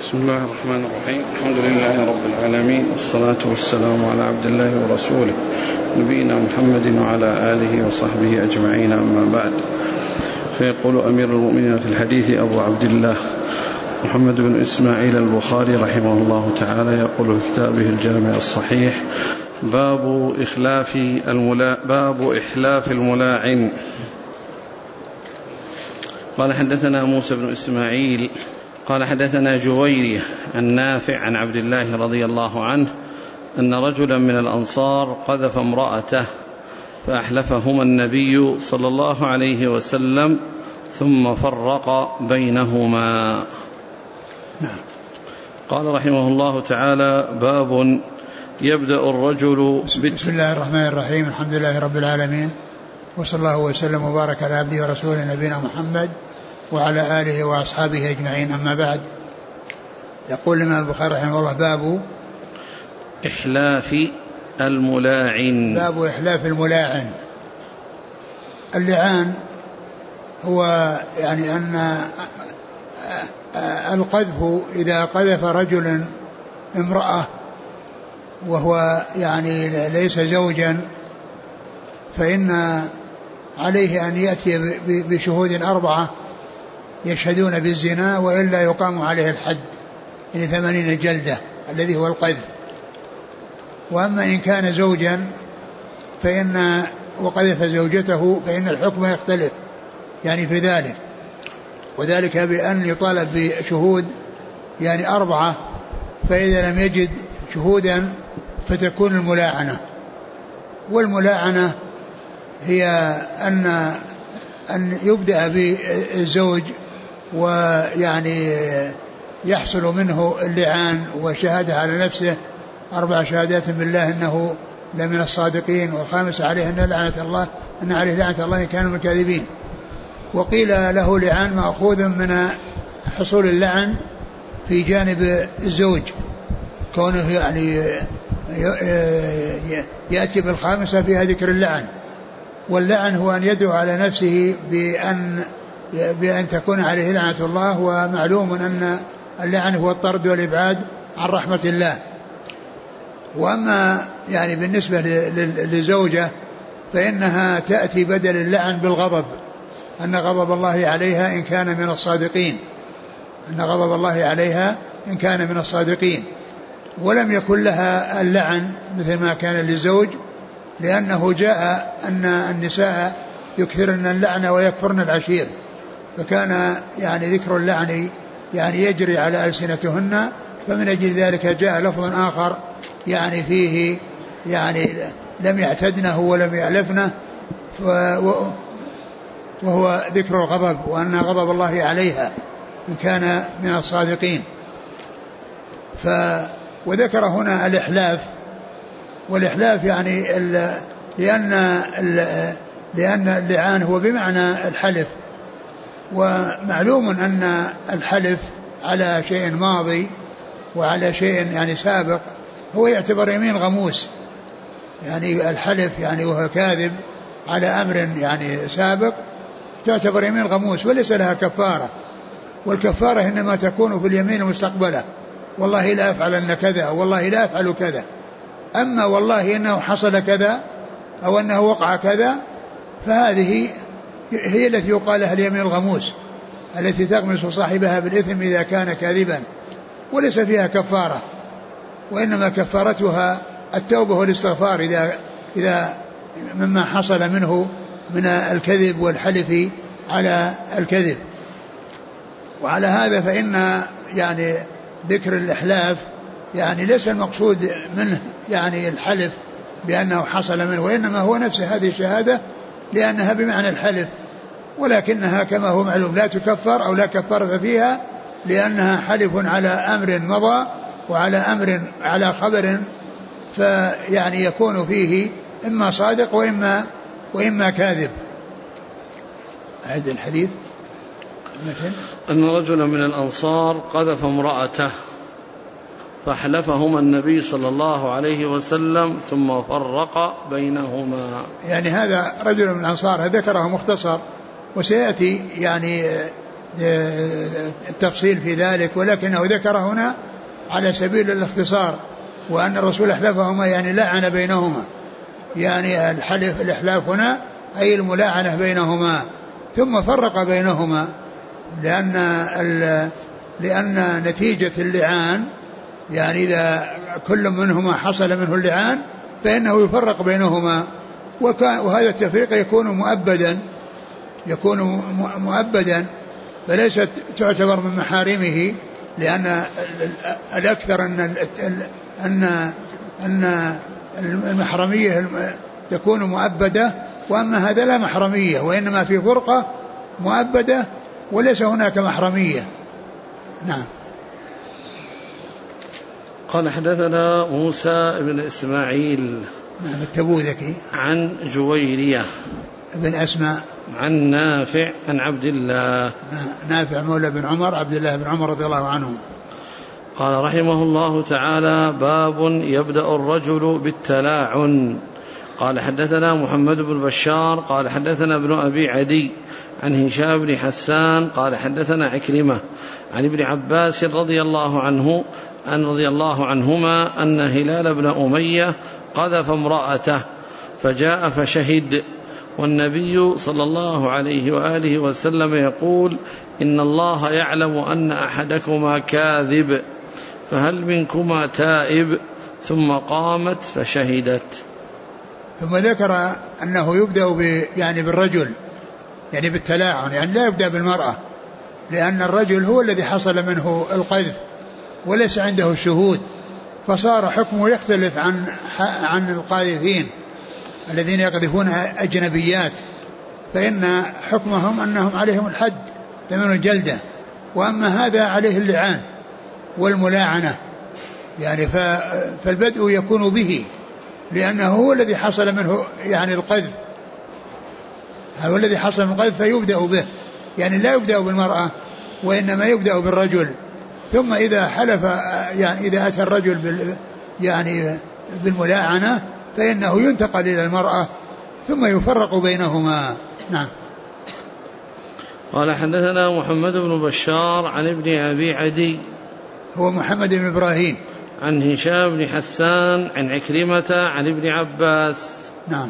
بسم الله الرحمن الرحيم. الحمد لله رب العالمين، والصلاة والسلام على عبد الله ورسوله نبينا محمد وعلى آله وصحبه أجمعين، أما بعد. فيقول أمير المؤمنين في الحديث أبو عبد الله محمد بن إسماعيل البخاري رحمه الله تعالى، يقول في كتابه الجامع الصحيح: باب إحلاف الملاعن. قال حدثنا موسى بن إسماعيل قال حدثنا جويرية عن نافع عن عبد الله رضي الله عنه أن رجلا من الأنصار قذف امرأته فأحلفهما النبي صلى الله عليه وسلم ثم فرق بينهما. قال رحمه الله تعالى: باب يبدأ الرجل بسم الله الرحمن الرحيم. الحمد لله رب العالمين، وصلى الله وسلم وبارك على عبده ورسوله نبينا محمد وعلى آله وأصحابه أجمعين، أما بعد. يقول الإمام البخاري رحمه الله: باب إحلاف الملاعن. باب إحلاف الملاعن. اللعان هو يعني أن القذف إذا قذف رجل امرأة وهو يعني ليس زوجا، فإن عليه أن يأتي بشهود 4 يشهدون بالزنا، وإلا يقام عليه الحد، يعني 80 جلدة الذي هو القذف. وأما إن كان زوجا وقذف زوجته فإن الحكم يختلف يعني في ذلك، وذلك بأن يطالب بشهود يعني 4، فإذا لم يجد شهودا فتكون الملاعنة. والملاعنة هي أن يبدأ بالزوج ويعني يحصل منه اللعان وشهادة على نفسه 4 شهادات بالله إنه لمن الصادقين، والخامسة عليه أن عليه لعنة الله إن كانوا من الكاذبين. وقيل له لعان مأخوذ من حصول اللعن في جانب الزوج، كونه يعني يأتي بالخامسة فيها ذكر اللعن. واللعن هو أن يدعو على نفسه بأن تكون عليه لعنة الله، ومعلوم أن اللعن هو الطرد والإبعاد عن رحمة الله. وأما يعني بالنسبة للزوجة فإنها تأتي بدل اللعن بالغضب، أن غضب الله عليها إن كان من الصادقين، أن غضب الله عليها إن كان من الصادقين. ولم يكن لها اللعن مثل ما كان للزوج، لأنه جاء أن النساء يكثرن اللعن ويكفرن العشير، فكان يعني ذكر اللعن يعني يجري على ألسنتهن، فمن أجل ذلك جاء لفظ آخر يعني فيه يعني لم يعتدنه ولم يألفنه، وهو ذكر الغضب، وأن غضب الله عليها إن كان من الصادقين. وذكر هنا الإحلاف. والإحلاف يعني لأن اللعان هو بمعنى الحلف، ومعلوم أن الحلف على شيء ماضي وعلى شيء يعني سابق هو يعتبر يمين غموس، يعني الحلف يعني وهو كاذب على أمر يعني سابق تعتبر يمين غموس وليس لها كفارة. والكفارة إنما تكون في اليمين المستقبلة، والله لا أفعلن كذا، والله لا أفعل كذا. أما والله إنه حصل كذا أو أنه وقع كذا، فهذه هي التي يقال لها اليمين الغموس، التي تغمس صاحبها بالإثم إذا كان كاذبا، وليس فيها كفارة، وإنما كفارتها التوبة والاستغفار إذا مما حصل منه من الكذب والحلف على الكذب. وعلى هذا فإن يعني ذكر الإحلاف يعني ليس المقصود منه يعني الحلف بأنه حصل منه، وإنما هو نفس هذه الشهادة لأنها بمعنى الحلف، ولكنها كما هو معلوم لا تكفر أو لا كفارة فيها، لأنها حلف على أمر مضى وعلى أمر على خبر، فيعني يكون فيه إما صادق وإما كاذب. أعد الحديث. أن رجلا من الأنصار قذف امرأته فأحلفهما النبي صلى الله عليه وسلم ثم فرق بينهما. يعني هذا رجل من الأنصار ذكره مختصر، وسيأتي يعني التفصيل في ذلك، ولكنه ذكر هنا على سبيل الاختصار، وأن الرسول أحلفهما يعني لعن بينهما، يعني الإحلاف هنا أي الملاعنة بينهما، ثم فرق بينهما لأن نتيجة اللعان يعني إذا كل منهما حصل منه اللعان فإنه يفرق بينهما، وهذا التفريق يكون مؤبدا فليست تعتبر من محارمه، لأن الأكثر أن المحرمية تكون مؤبدة، وأما هذا لا محرمية، وإنما في فرقة مؤبدة وليس هناك محرمية. نعم. قال حدثنا موسى بن إسماعيل نعم التبوذكي عن جويرية بن أسماء عن نافع عن عبد الله، نافع مولى بن عمر عبد الله بن عمر رضي الله عنه، قال رحمه الله تعالى: باب يبدأ الرجل بالتلاعن. قال حدثنا محمد بن بشار قال حدثنا ابن أبي عدي عن هشام بن حسان قال حدثنا عكرمة عن ابن عباس رضي الله عنهما أن هلال بن أمية قذف امرأته فجاء فشهد، والنبي صلى الله عليه وآله وسلم يقول: إن الله يعلم أن أحدكما كاذب، فهل منكما تائب؟ ثم قامت فشهدت. ثم ذكر أنه يبدأ بالرجل يعني بالتلاعن، يعني لا يبدأ بالمرأة، لأن الرجل هو الذي حصل منه القذف وليس عنده شهود، فصار حكمه يختلف عن القاذفين الذين يقذفون أجنبيات، فإن حكمهم أنهم عليهم الحد 8 جلدة، وأما هذا عليه اللعان والملاعنة، يعني فالبدء يكون به، لأنه هو الذي حصل منه يعني القذف، هو الذي حصل من القذف فيبدأ به، يعني لا يبدأ بالمرأة وإنما يبدأ بالرجل، ثم إذا حلف يعني إذا أتى الرجل بالملاعنة فإنه ينتقل إلى المرأة ثم يفرق بينهما. نعم. قال حدثنا محمد بن بشار عن ابن أبي عدي هو محمد بن إبراهيم عن هشام بن حسان عن عكرمة عن ابن عباس. نعم.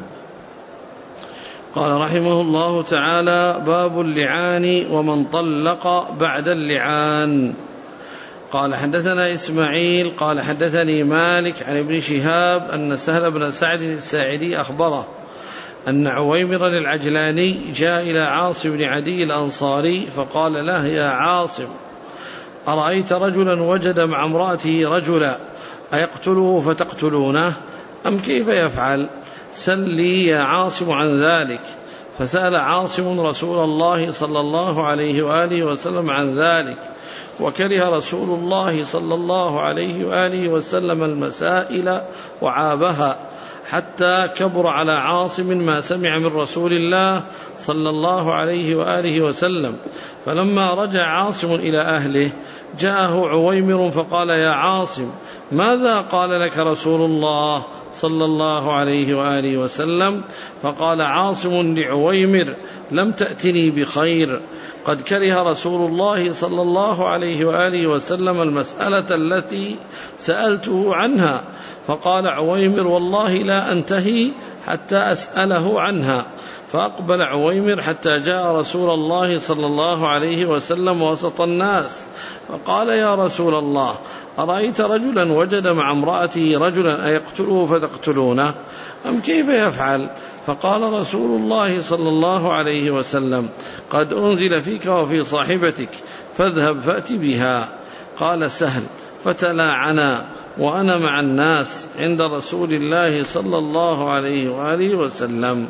قال رحمه الله تعالى: باب اللعان ومن طلق بعد اللعان. قال حدثنا إسماعيل قال حدثني مالك عن ابن شهاب أن سهل بن سعد الساعدي أخبره أن عويمر العجلاني جاء إلى عاصم بن عدي الأنصاري فقال له: يا عاصم، أرأيت رجلا وجد مع امرأته رجلا أيقتله فتقتلونه أم كيف يفعل؟ سل لي يا عاصم عن ذلك. فسأل عاصم رسول الله صلى الله عليه وآله وسلم عن ذلك، وكره رسول الله صلى الله عليه وآله وسلم المسائل وعابها، حتى كبر على عاصم ما سمع من رسول الله صلى الله عليه وآله وسلم. فلما رجع عاصم إلى أهله جاءه عويمر فقال: يا عاصم، ماذا قال لك رسول الله صلى الله عليه وآله وسلم؟ فقال عاصم لعويمر: لم تأتني بخير، قد كره رسول الله صلى الله عليه وآله وسلم المسألة التي سألته عنها. فقال عويمر: والله لا أنتهي حتى أسأله عنها. فأقبل عويمر حتى جاء رسول الله صلى الله عليه وسلم وسط الناس فقال: يا رسول الله، أرأيت رجلا وجد مع امرأته رجلا أيقتله فتقتلونه أم كيف يفعل؟ فقال رسول الله صلى الله عليه وسلم: قد أنزل فيك وفي صاحبتك، فاذهب فأت بها. قال سهل: فتلاعنا وأنا مع الناس عند رسول الله صلى الله عليه وآله وسلم.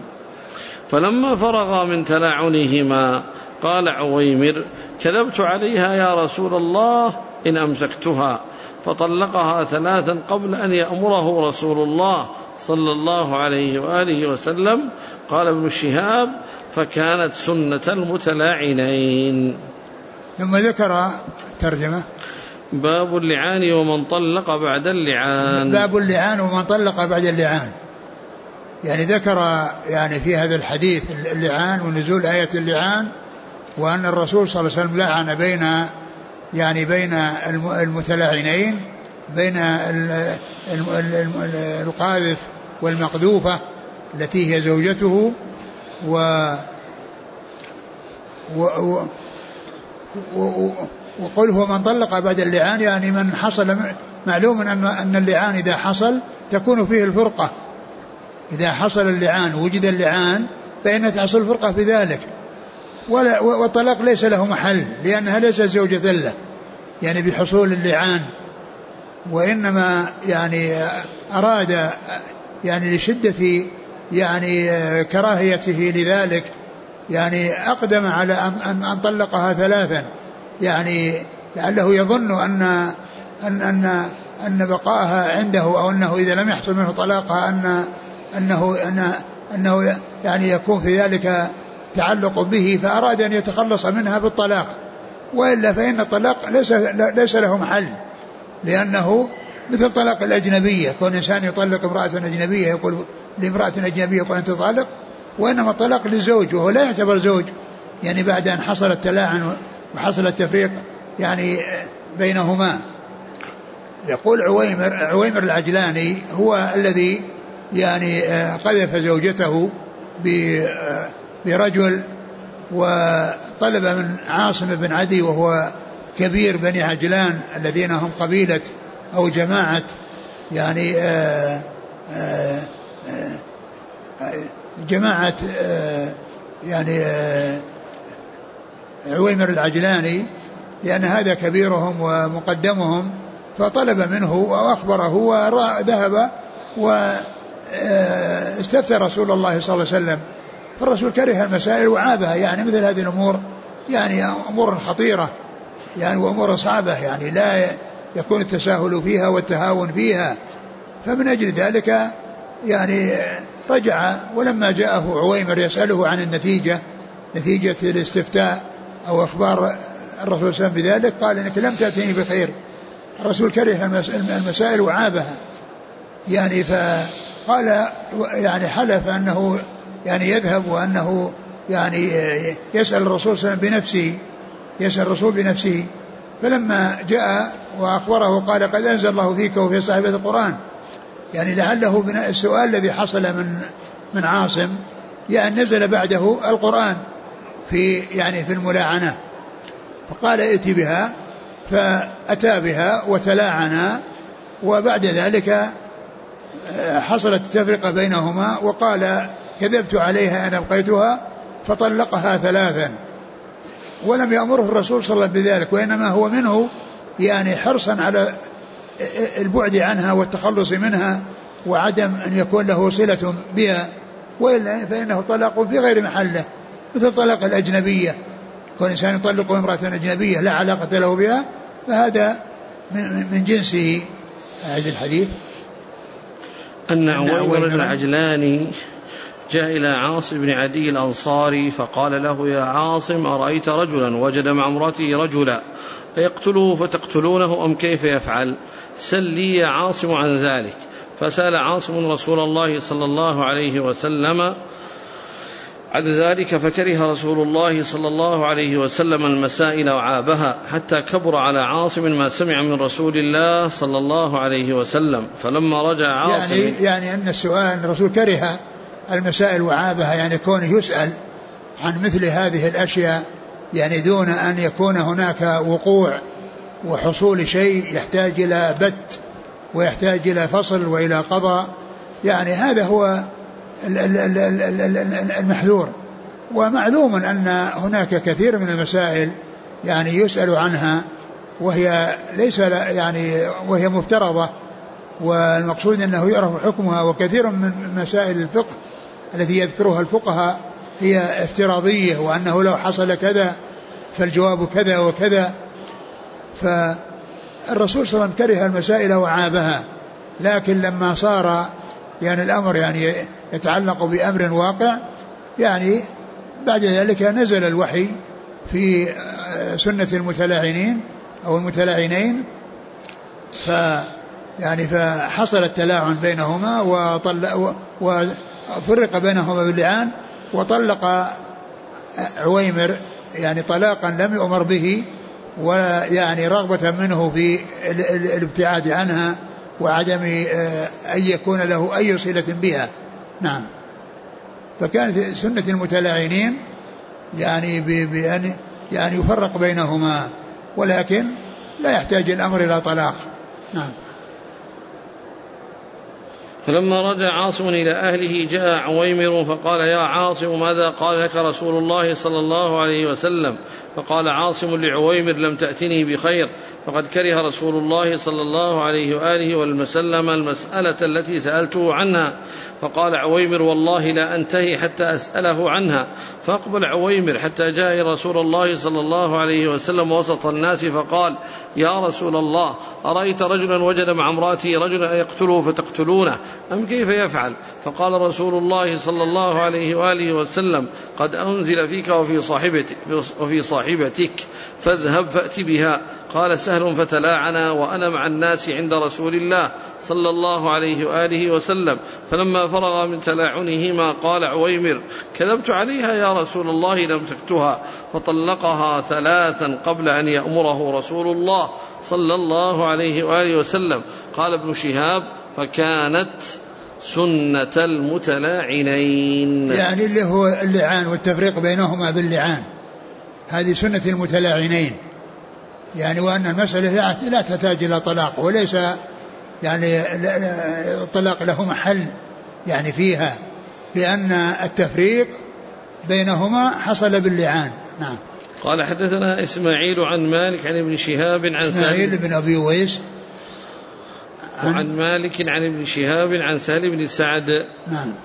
فلما فرغا من تلاعنهما قال عويمر: كذبت عليها يا رسول الله إن أمسكتها. فطلقها 3 قبل أن يأمره رسول الله صلى الله عليه وآله وسلم. قال ابن شهاب: فكانت سنة المتلاعنين. ثم ذكر ترجمة: باب اللعان ومن طلق بعد اللعان. باب اللعان ومن طلق بعد اللعان، يعني ذكر يعني في هذا الحديث اللعان ونزول آية اللعان، وأن الرسول صلى الله عليه وسلم لعن بين المتلاعنين، بين القاذف والمقذوفة التي هي زوجته، وقل هو من طلق بعد اللعان، يعني من حصل، معلوم أن اللعان إذا حصل تكون فيه الفرقة، إذا حصل اللعان وجد اللعان فإن تحصل الفرقة في ذلك، والطلاق ليس له محل لأنها ليست زوجة له يعني بحصول اللعان، وإنما يعني أراد يعني لشدة يعني كراهيته لذلك يعني أقدم على أن طلقها ثلاثا، يعني لعله يظن أن بقاءها عنده أو أنه إذا لم يحصل منه طلاقها أنه يعني يكون في ذلك تعلق به، فأراد أن يتخلص منها بالطلاق، وإلا فإن الطلاق ليس له محل، لأنه مثل طلاق الأجنبية، كون إنسان يطلق امرأة أجنبية يقول لامرأة أجنبية يقول أنت تطلق، وإنما الطلاق للزوج وهو لا يعتبر زوج يعني بعد أن حصل التلاعن وحصل التفريق يعني بينهما. يقول عويمر العجلاني هو الذي يعني قذف زوجته برجل، وطلب من عاصم بن عدي وهو كبير بني عجلان الذين هم قبيلة أو جماعة يعني جماعة يعني عويمر العجلاني، لأن هذا كبيرهم ومقدمهم، فطلب منه وأخبره وذهب واستفتى رسول الله صلى الله عليه وسلم، فالرسول كره المسائل وعابها، يعني مثل هذه الأمور يعني أمور خطيرة يعني وأمور صعبة يعني لا يكون التساهل فيها والتهاون فيها، فمن أجل ذلك يعني رجع، ولما جاءه عويمر يسأله عن نتيجة الاستفتاء أو أخبار الرسول صلى الله عليه وسلم بذلك، قال إنك لم تأتيني بخير. الرسول كره المسائل وعابها يعني، فقال يعني حلف أنه يعني يذهب وأنه يعني يسأل الرسول صلى الله عليه وسلم بنفسه، يسأل الرسول بنفسه، فلما جاء وأخبره قال قد أنزل الله فيك وفي صاحبة القرآن، يعني لعله من السؤال الذي حصل من عاصم يعني نزل بعده القرآن في يعني في الملاعنة، فقال ائت بها، فأتى بها وتلاعنا، وبعد ذلك حصلت التفرقة بينهما، وقال كذبت عليها أن أبقيتها، فطلقها ثلاثا، ولم يأمره الرسول صلى الله عليه وسلم بذلك، وإنما هو منه يعني حرصا على البعد عنها والتخلص منها وعدم أن يكون له صلة بها، وإلا فإنه طلاق في غير محله، مثل طلاق الأجنبية، كون إنسان يطلق امرأة أجنبية لا علاقة له بها، فهذا من جنسه. أعيد الحديث. أن عويمر العجلاني جاء إلى عاصم بن عدي الأنصاري فقال له يا عاصم أرأيت رجلا وجد مع امرأته رجلا فيقتله فتقتلونه أم كيف يفعل؟ سل لي يا عاصم عن ذلك. فسأل عاصم رسول الله صلى الله عليه وسلم عن ذلك، فكره رسول الله صلى الله عليه وسلم المسائل وعابها، حتى كبر على عاصم ما سمع من رسول الله صلى الله عليه وسلم. فلما رجع عاصم يعني أن السؤال الرسول كره المسائل وعابها، يعني كونه يسأل عن مثل هذه الأشياء يعني دون أن يكون هناك وقوع وحصول شيء يحتاج إلى بت ويحتاج إلى فصل وإلى قضاء، يعني هذا هو المحذور. ومعلوم أن هناك كثير من المسائل يعني يسأل عنها وهي ليس يعني وهي مفترضة، والمقصود أنه يعرف حكمها، وكثير من مسائل الفقه التي يذكرها الفقهاء هي افتراضية، وأنه لو حصل كذا فالجواب كذا وكذا. فالرسول صلى الله عليه وسلم كره المسائل وعابها، لكن لما صار يعني الأمر يعني يتعلق بأمر واقع، يعني بعد ذلك نزل الوحي في سنة المتلاعنين أو المتلاعنين، يعني فحصل التلاعن بينهما وفرق بينهما باللعان، وطلق عويمر يعني طلاقا لم يؤمر به، ولا يعني رغبة منه في الابتعاد عنها وعدم أن يكون له أي صلة بها. نعم. فكانت سنة المتلاعنين يعني بأن يعني يفرق بينهما، ولكن لا يحتاج الأمر إلى طلاق. نعم. فلما رجع عاصم إلى أهله جاء عويمر فقال: يا عاصم، ماذا قال لك رسول الله صلى الله عليه وسلم؟ فقال عاصم لعويمر: لم تأتني بخير، فقد كره رسول الله صلى الله عليه وآله وسلم المسألة التي سألته عنها. فقال عويمر: والله لا أنتهي حتى أسأله عنها. فأقبل عويمر حتى جاء رسول الله صلى الله عليه وسلم وسط الناس فقال: يا رسول الله، أرأيت رجلا وجد مع امرأته رجلا يقتله فتقتلونه، أم كيف يفعل؟ فقال رسول الله صلى الله عليه وآله وسلم: قد أنزل فيك وفي صاحبتك، فاذهب فأت بها. قال سهل: فتلاعنا وأنا مع الناس عند رسول الله صلى الله عليه وآله وسلم. فلما فرغ من تلاعنهما قال عويمر: كذبت عليها يا رسول الله، لم سكتها، فطلقها 3 قبل أن يأمره رسول الله صلى الله عليه وآله وسلم. قال ابن شهاب: فكانت سنة المتلاعنين، يعني اللي هو اللعان والتفريق بينهما باللعان، هذه سنة المتلاعنين، يعني وأن المسألة لا تحتاج إلى طلاق، وليس يعني الطلاق له محل يعني فيها، لأن التفريق بينهما حصل باللعان. نعم. قال: حدثنا إسماعيل عن مالك عن ابن شهاب عن إسماعيل بن أبي ويس وعن مالك عن ابن شهاب عن سهل بن سعد. نعم.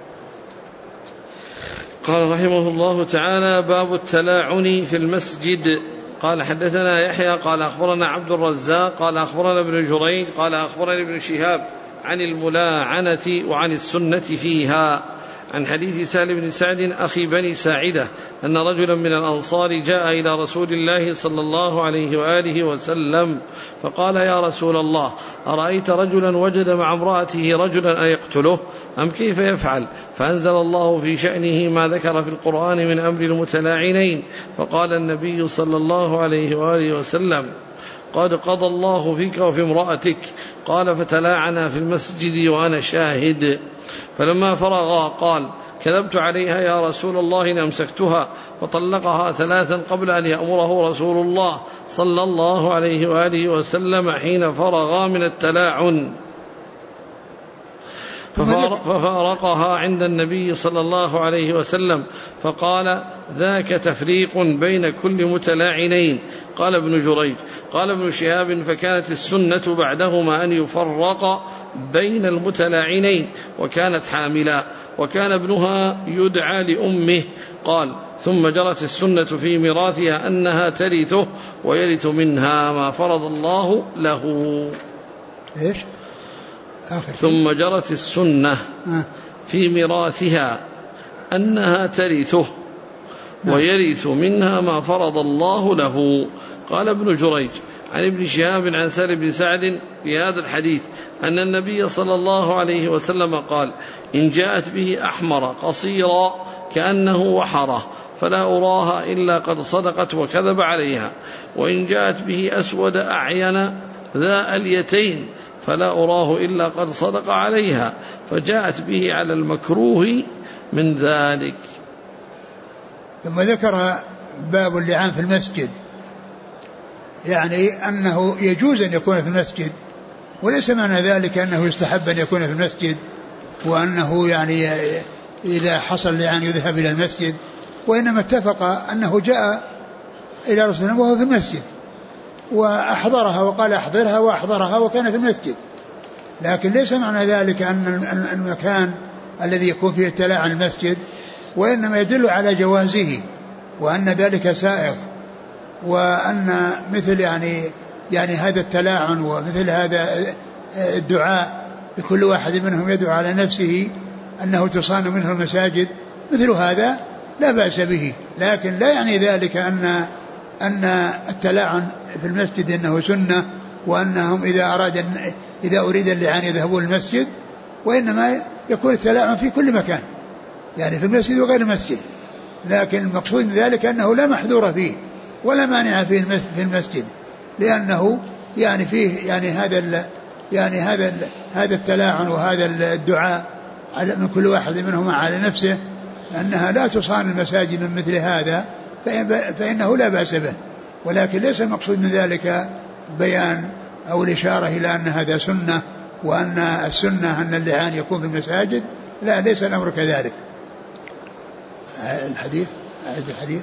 قال رحمه الله تعالى: باب التلاعن في المسجد. قال: حدثنا يحيى قال أخبرنا عبد الرزاق قال أخبرنا ابن جريج قال أخبرنا ابن شهاب عن الملاعنة وعن السنة فيها، عن حديث سهل بن سعد أخي بني ساعدة أن رجلا من الأنصار جاء إلى رسول الله صلى الله عليه وآله وسلم فقال: يا رسول الله، أرأيت رجلا وجد مع امرأته رجلا أيقتله، أم كيف يفعل؟ فأنزل الله في شأنه ما ذكر في القرآن من أمر المتلاعنين. فقال النبي صلى الله عليه وآله وسلم: قد قضى الله فيك وفي امرأتك. قال: فتلاعنا في المسجد وأنا شاهد. فلما فرغا قال: كذبت عليها يا رسول الله، لأمسكتها، فطلقها 3 قبل أن يأمره رسول الله صلى الله عليه وآله وسلم حين فرغا من التلاعن. ففارقها عند النبي صلى الله عليه وسلم فقال: ذاك تفريق بين كل متلاعنين. قال ابن جريج: قال ابن شهاب: فكانت السنة بعدهما أن يفرق بين المتلاعنين، وكانت حاملا، وكان ابنها يدعى لأمه. قال: ثم جرت السنة في ميراثها أنها ترثه ويرث منها ما فرض الله له. إيش؟ ثم جرت السنة في ميراثها أنها ترثه ويرث منها ما فرض الله له. قال ابن جريج: عن ابن شهاب عن سهل بن سعد في هذا الحديث أن النبي صلى الله عليه وسلم قال: إن جاءت به أحمر قصيرا كأنه وحره فلا أراها إلا قد صدقت وكذب عليها، وإن جاءت به أسود أعين ذا اليتين فلا أراه إلا قد صدق عليها، فجاءت به على المكروه من ذلك. ثم ذكر باب اللعان في المسجد، يعني أنه يجوز أن يكون في المسجد، وليس معنى ذلك أنه يستحب أن يكون في المسجد، وأنه يعني إذا حصل لعان يذهب إلى المسجد، وإنما اتفق أنه جاء إلى رسول الله وهو في المسجد وأحضرها وقال أحضرها وأحضرها وكان في المسجد، لكن ليس معنى ذلك أن المكان الذي يكون فيه التلاعن المسجد، وإنما يدل على جوازه وأن ذلك سائغ، وأن مثل يعني هذا التلاعن ومثل هذا الدعاء لكل واحد منهم يدعو على نفسه أنه تصان منه المساجد، مثل هذا لا بأس به، لكن لا يعني ذلك أن التلاعن في المسجد أنه سنة، وأنهم إذا أريد اللعان يذهبون المسجد، وإنما يكون التلاعن في كل مكان، يعني في المسجد وغير المسجد. لكن المقصود من ذلك أنه لا محذور فيه ولا مانع فيه في المسجد، لأنه يعني فيه يعني هذا التلاعن وهذا الدعاء من كل واحد منهما على نفسه، أنها لا تصان المساجد من مثل هذا فإنه لا بأس به، ولكن ليس المقصود من ذلك بيان أو الإشارة إلى أن هذا سنة وأن السنة أن اللعان يكون في المساجد، لا، ليس الأمر كذلك. الحديث أعد الحديث.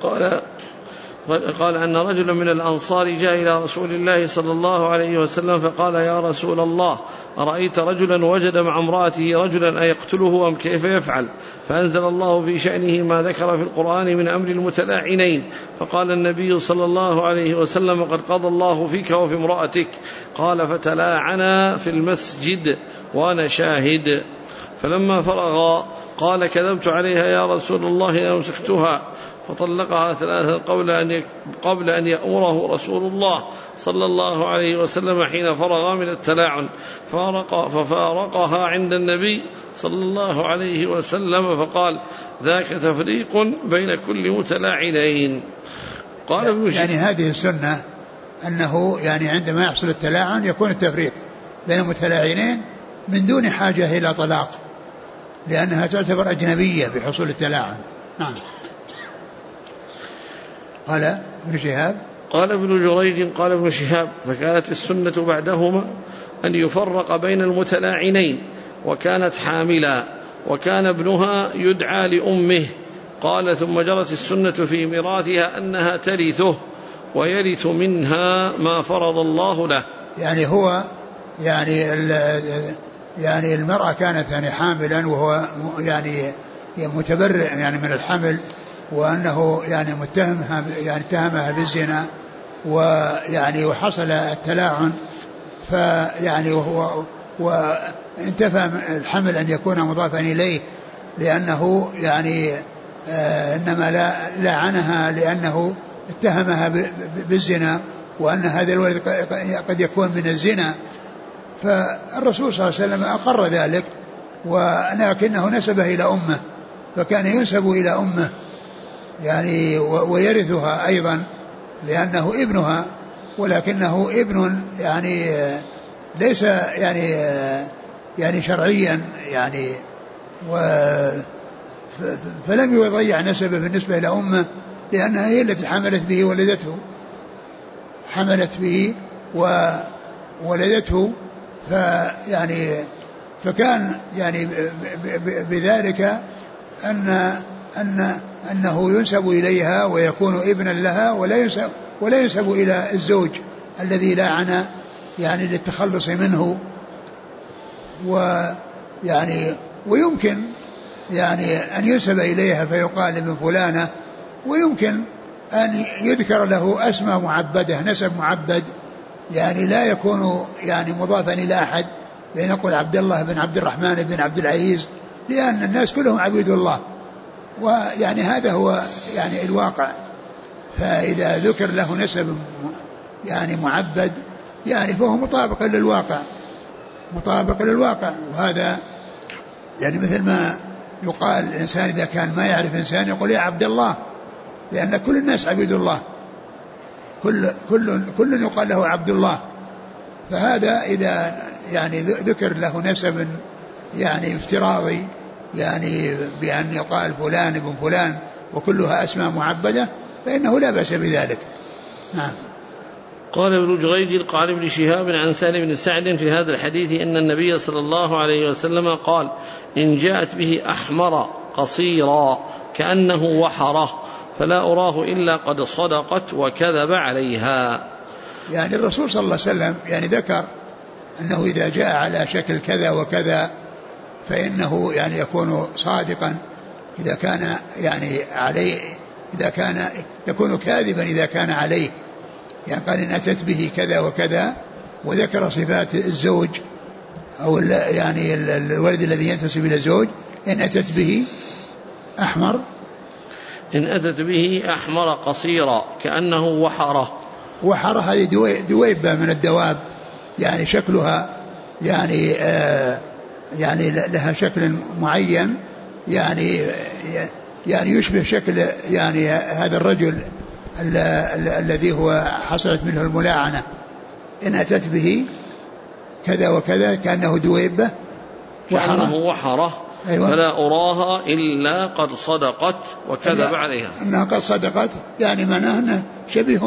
قال أن رجلا من الأنصار جاء إلى رسول الله صلى الله عليه وسلم فقال: يا رسول الله، أرأيت رجلا وجد مع امرأته رجلا أيقتله أم كيف يفعل؟ فأنزل الله في شأنه ما ذكر في القرآن من أمر المتلاعنين، فقال النبي صلى الله عليه وسلم: قد قضى الله فيك وفي امرأتك. قال: فتلاعنا في المسجد وأنا شاهد. فلما فرغ قال: كذبت عليها يا رسول الله أمسكتها. فطلقها 3 قبل أن يأمره رسول الله صلى الله عليه وسلم حين فرغ من التلاعن، ففارقها عند النبي صلى الله عليه وسلم فقال: ذاك تفريق بين كل متلاعنين. قال يعني هذه السنة أنه يعني عندما يحصل التلاعن يكون التفريق بين المتلاعنين من دون حاجة إلى طلاق، لأنها تعتبر أجنبية بحصول التلاعن. نعم. قال ابن شهاب قال ابن جريج قال ابن شهاب: فكانت السنة بعدهما أن يفرق بين المتلاعنين، وكانت حاملا، وكان ابنها يدعى لأمه. قال: ثم جرت السنة في ميراثها أنها ترثه ويرث منها ما فرض الله له. يعني هو يعني المرأة كانت يعني حاملا، وهو يعني متبرئ يعني من الحمل، وأنه يعني اتهمها بالزنا، ويعني وحصل التلاعن، فيعني وانتفى الحمل أن يكون مضافا إليه، لأنه يعني إنما لعنها لأنه اتهمها بالزنا، وأن هذا الولد قد يكون من الزنا. فالرسول صلى الله عليه وسلم أقر ذلك، ولكنه نسبه إلى أمه، فكان ينسب إلى أمه يعني ويرثها أيضا لأنه ابنها، ولكنه ابن يعني ليس يعني شرعيا يعني، فلم يضيع نسبه بالنسبة إلى أمه، لأنها هي التي حملت به ولدته، حملت به وولدته، فكان يعني بذلك أنه ينسب إليها ويكون ابنا لها، ولا ينسب إلى الزوج الذي لاعن يعني للتخلص منه. ويعني ويمكن يعني أن ينسب إليها فيقال ابن فلانة، ويمكن أن يذكر له أسماء معبدة، نسب معبد يعني لا يكون يعني مضافا إلى أحد، لنقول عبد الله بن عبد الرحمن بن عبد العزيز، لأن الناس كلهم عبيد الله، ويعني هذا هو يعني الواقع. فإذا ذكر له نسب يعني معبد يعني فهو مطابق للواقع. وهذا يعني مثل ما يقال الإنسان إذا كان ما يعرف إنسان يقول يا عبد الله، لأن كل الناس عبيد الله، كل يقال له عبد الله. فهذا إذا يعني ذكر له نسب يعني افتراضي يعني بأن يقال فلان ابن فلان وكلها أسماء معبدة، فإنه لا بأس بذلك. نعم. قال ابن جريج قال ابن شهاب عن سالم بن سعد في هذا الحديث أن النبي صلى الله عليه وسلم قال: إن جاءت به أحمر قصيرا كأنه وحره فلا أراه إلا قد صدقت وكذب عليها. يعني الرسول صلى الله عليه وسلم يعني ذكر أنه إذا جاء على شكل كذا وكذا فإنه يعني يكون صادقا إذا كان يعني عليه، إذا كان يكون كاذبا إذا كان عليه، يعني قال إن أتت به كذا وكذا، وذكر صفات الزوج أو يعني الولد الذي ينتسب إلى الزوج، إن أتت به أحمر، إن أتت به أحمر قصيرا كأنه وحره هذه دويبة من الدواب، يعني شكلها يعني يعني لها شكل معين، يعني يعني يشبه شكل يعني هذا الرجل الذي هو حصلت منه الملاعنة، إن أتت به كذا وكذا كأنه دويبة وحرة أيوة. فلا أراها إلا قد صدقت وكذب عليها، أنها قد صدقت يعني معناه أنه شبيه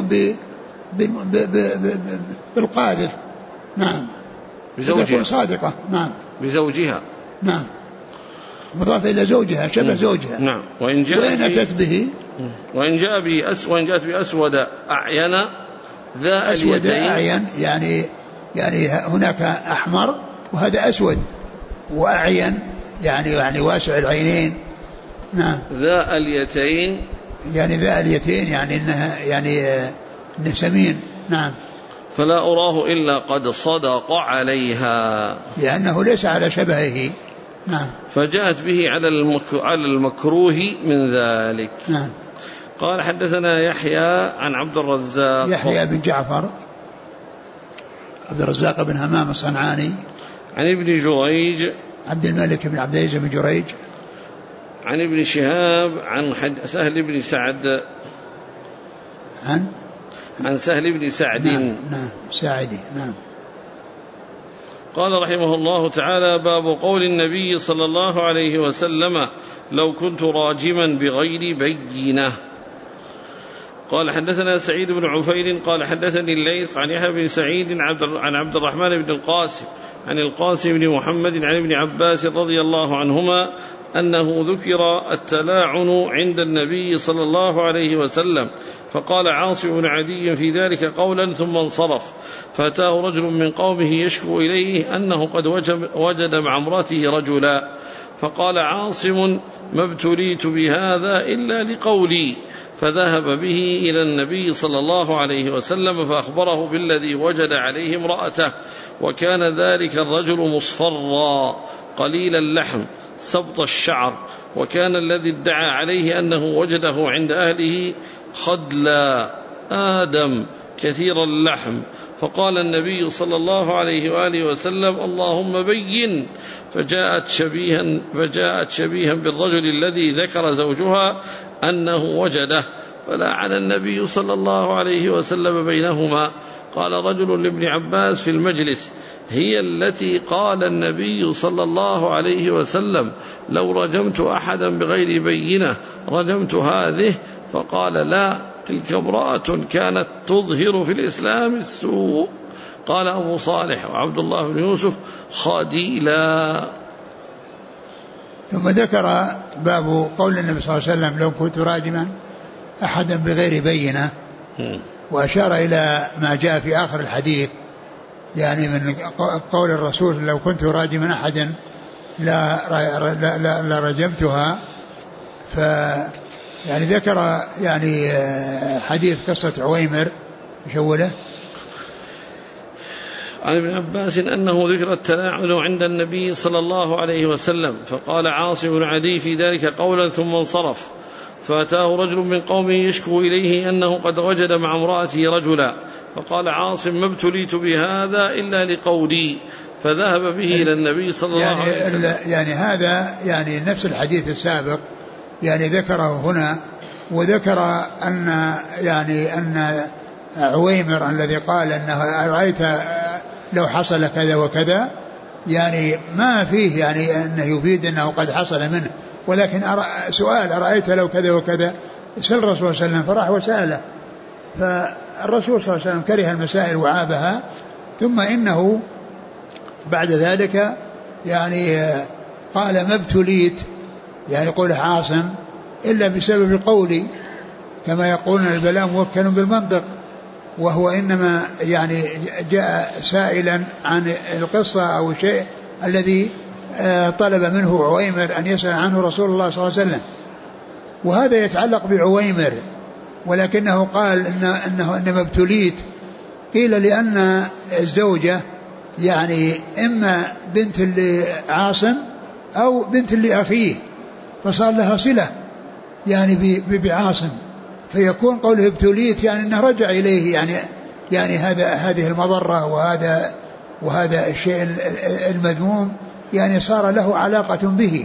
بالقاذف. نعم بزوجها صادقة. نعم بزوجها. نعم مضاف إلى زوجها شبه زوجها. نعم. وإن أتت به وإن جاءت بأسود أعين ذا اليتين. أعين يعني هناك أحمر وهذا أسود، وأعين يعني واسع العينين. نعم. ذا اليتين يعني إنها إنه سمين. نعم. فلا أراه إلا قد صدق عليها لأنه ليس على شبهه. نعم. فجاءت به على المكروه من ذلك. نعم. قال حدثنا يحيى عن عبد الرزاق، يحيى بن جعفر عبد الرزاق بن همام الصنعاني، عن ابن جريج عبد الملك بن عبد العزيز بن جريج، عن ابن شهاب عن سهل بن سعد، عن سهل بن سعد. نعم ساعدي. نعم. قال رحمه الله تعالى: باب قول النبي صلى الله عليه وسلم: لو كنت راجما بغير بينة. قال حدثنا سعيد بن عفير قال حدثني الليث عن يحيى بن سعيد عن عبد الرحمن بن القاسم عن القاسم بن محمد عن ابن عباس رضي الله عنهما أنه ذكر التلاعن عند النبي صلى الله عليه وسلم، فقال عاصم بن عدي في ذلك قولا ثم انصرف، فأتاه رجل من قومه يشكو إليه أنه قد وجد مع امرأته رجلا، فقال عاصم: ما ابتليت بهذا إلا لقولي، فذهب به إلى النبي صلى الله عليه وسلم فأخبره بالذي وجد عليه امرأته، وكان ذلك الرجل مصفرا قليل اللحم سبط الشعر، وكان الذي ادعى عليه أنه وجده عند أهله خدلا آدم كثير اللحم، فقال النبي صلى الله عليه وآله وسلم: اللهم بين، فجاءت شبيها بالرجل الذي ذكر زوجها أنه وجده، فلعن النبي صلى الله عليه وسلم بينهما. قال رجل لابن عباس في المجلس: هي التي قال النبي صلى الله عليه وسلم: لو رجمت أحدا بغير بينة رجمت هذه، فقال: لا، تلك امرأة كانت تظهر في الإسلام السوء. قال أبو صالح وعبد الله بن يوسف: خديلا. ثم ذكر باب قول النبي صلى الله عليه وسلم: لو كنت راجما أحدا بغير بينة، وأشار إلى ما جاء في آخر الحديث، يعني من قول الرسول: لو كنت راجما أحدا لا رجمتها. يعني ذكر يعني حديث قصة عويمر مشوله عن ابن عباس أنه ذكر التلاعن عند النبي صلى الله عليه وسلم، فقال عاصم بن عدي في ذلك قولا ثم انصرف، فأتاه رجل من قومه يشكو إليه أنه قد وجد مع امرأته رجلا، فقال عاصم: ما ابتليت بهذا إلا لقولي، فذهب به إلى النبي صلى الله عليه وسلم. يعني هذا يعني نفس الحديث السابق، يعني ذكره هنا، وذكر أن عويمر الذي قال أنه رأيت لو حصل كذا وكذا، يعني ما فيه يعني أنه يفيد أنه قد حصل منه، ولكن سؤال: أرأيت لو كذا وكذا؟ سأل الرسول صلى الله عليه وسلم فراح وسأله، فالرسول صلى الله عليه وسلم كره المسائل وعابها، ثم إنه بعد ذلك يعني قال: ما ابتليت، يعني قول عاصم، إلا بسبب قولي، كما يقولون البلاء موكل بالمنطق، وهو إنما يعني جاء سائلا عن القصة أو الشيء الذي طلب منه عويمر أن يسأل عنه رسول الله صلى الله عليه وسلم، وهذا يتعلق بعويمر، ولكنه قال إنما ابتليت، قيل لأن الزوجة يعني إما بنت لعاصم أو بنت لأخيه، فصار لها صلة يعني بعاصم، فيكون قوله ابتليت يعني أنه رجع إليه، يعني هذه المضرة وهذا الشيء المذموم يعني صار له علاقة به،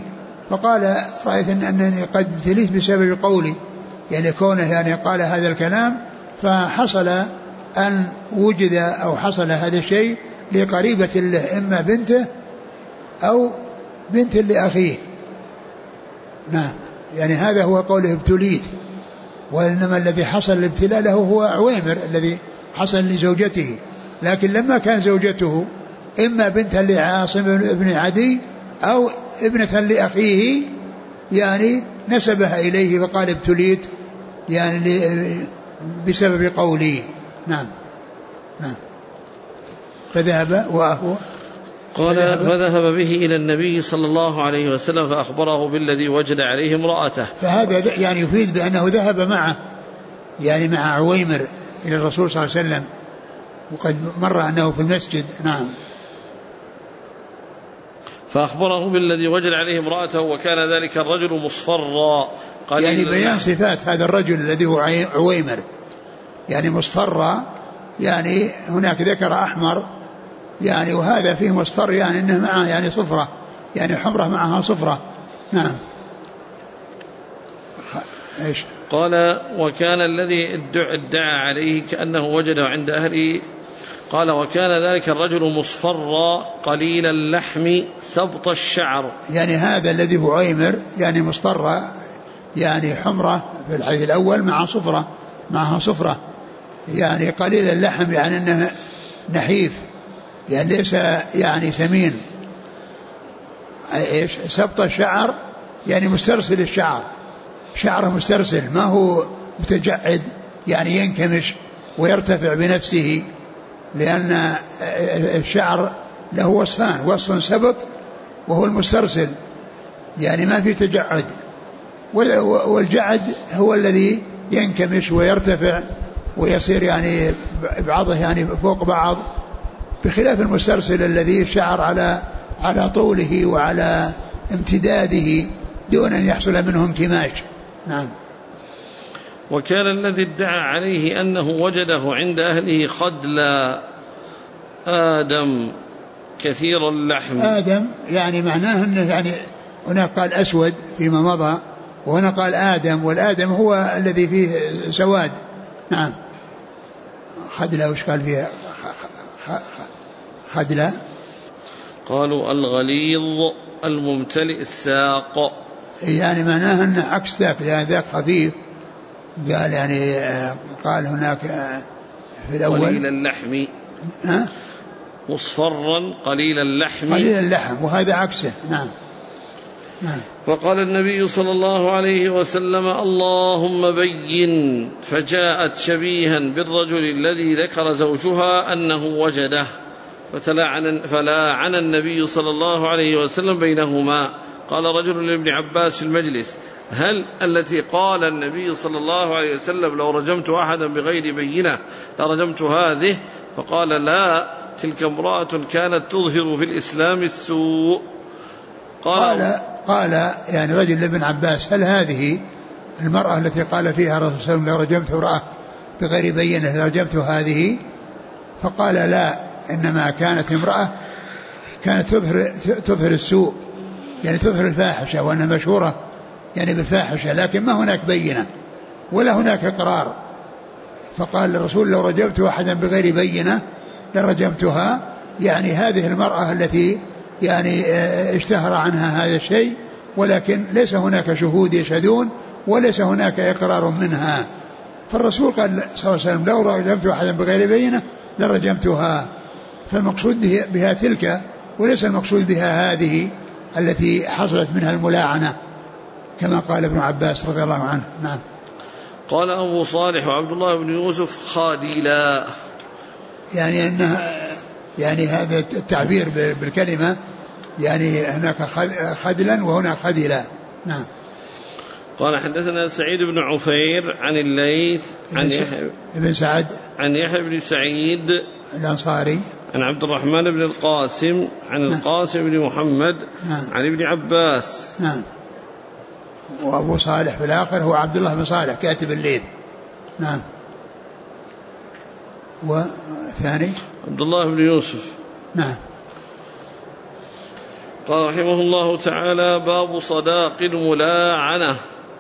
فقال رأيت أنني قد ابتليت بسبب قولي، يعني كونه يعني قال هذا الكلام، فحصل أن وجد أو حصل هذا الشيء لقريبة له، إما بنته أو بنت لأخيه. نعم، يعني هذا هو قوله ابتليت، وإنما الذي حصل الابتلاء له هو عويمر الذي حصل لزوجته، لكن لما كان زوجته إما بنتا لعاصم بن عدي أو ابنة لأخيه يعني نسبها إليه وقال ابتليت يعني بسبب قولي. نعم نعم. فذهب وأهو قال فذهب به إلى النبي صلى الله عليه وسلم فأخبره بالذي وجد عليه امرأته. فهذا يعني يفيد بأنه ذهب معه، يعني مع عويمر إلى الرسول صلى الله عليه وسلم، وقد مر أنه في المسجد. نعم. فأخبره بالذي وجد عليه امرأته وكان ذلك الرجل مصفرا، يعني بيان صفات هذا الرجل الذي هو عويمر، يعني مصفرا، يعني هناك ذكر أحمر يعني، وهذا فيه مصفر يعني إنه معه يعني صفرة، يعني حمرة معها صفرة. نعم. إيش قال وكان الذي ادعى عليه كأنه وجده عند أهله، قال وكان ذلك الرجل مصفرا قليل اللحم سبط الشعر، يعني هذا الذي هو عويمر يعني مصفرة يعني حمرة في الحديث الأول مع صفرة، معها صفرة، يعني قليل اللحم يعني أنه نحيف، يعني ليس يعني ثمين. ايش سبط الشعر يعني مسترسل الشعر، شعره مسترسل ما هو متجعد يعني ينكمش ويرتفع بنفسه، لأن الشعر له وصفان، وصف سبط وهو المسترسل يعني ما في تجعد، والجعد هو الذي ينكمش ويرتفع ويصير يعني بعضه يعني فوق بعض، بخلاف المسترسل الذي الشعر على طوله وعلى امتداده دون أن يحصل منه انكماش. نعم. وكان الذي ادعى عليه أنه وجده عند أهله خدلا آدم كثير اللحم. آدم يعني معناه أنه يعني هنا قال أسود فيما مضى، وهنا قال آدم، والآدم هو الذي فيه سواد. نعم. خدلا وش قال فيها خدلا؟ قالوا الغليظ الممتلئ الساق، يعني معناه أنه عكس ذاك، يعني ذاك خفيف، قال يعني قال هناك في الأول قليل اللحم مصفرا قليل اللحم، قليل اللحم، وهذا عكسه. نعم. فقال النبي صلى الله عليه وسلم اللهم بين، فجاءت شبيها بالرجل الذي ذكر زوجها أنه وجده، فلاعن النبي صلى الله عليه وسلم بينهما. قال رجل لابن عباس في المجلس هل التي قال النبي صلى الله عليه وسلم لو رجمت أحدا بغير بينة لرجمت هذه؟ فقال لا، تلك امرأة كانت تظهر في الإسلام السوء. قال يعني رجل لابن عباس هل هذه المرأة التي قال فيها الرسول صلى الله عليه وسلم لو رجمت امرأة بغير بينة لرجمت هذه؟ فقال لا، إنما كانت امرأة كانت تظهر السوء، يعني تظهر الفاحشة، وأنها مشهورة يعني بالفاحشة، لكن ما هناك بينة ولا هناك إقرار. فقال الرسول لو رجمت أحدا بغير بينة لرجمتها، يعني هذه المرأة التي يعني اشتهر عنها هذا الشيء، ولكن ليس هناك شهود يشهدون وليس هناك إقرار منها. فالرسول قال صلى الله عليه وسلم لو رجمت أحدا بغير بينة لرجمتها، فالمقصود بها تلك، وليس المقصود بها هذه التي حصلت منها الملاعنة كما قال ابن عباس رضي الله عنه. نعم. قال أبو صالح وعبد الله بن يوسف خادلا، يعني أنه يعني هذا التعبير بالكلمة، يعني هناك خدلا وهناك خدلا. نعم. قال حدثنا سعيد بن عفير عن الليث عن يحيى بن سعد عن يحيى بن سعيد الأنصاري عن عبد الرحمن بن القاسم عن القاسم بن محمد عن ابن عباس. نعم. وأبو صالح في الآخر هو عبد الله بن صالح كاتب الليث. نعم. وثاني عبد الله بن يوسف. نعم. قال رحمه الله تعالى: باب صداق الملاعنة.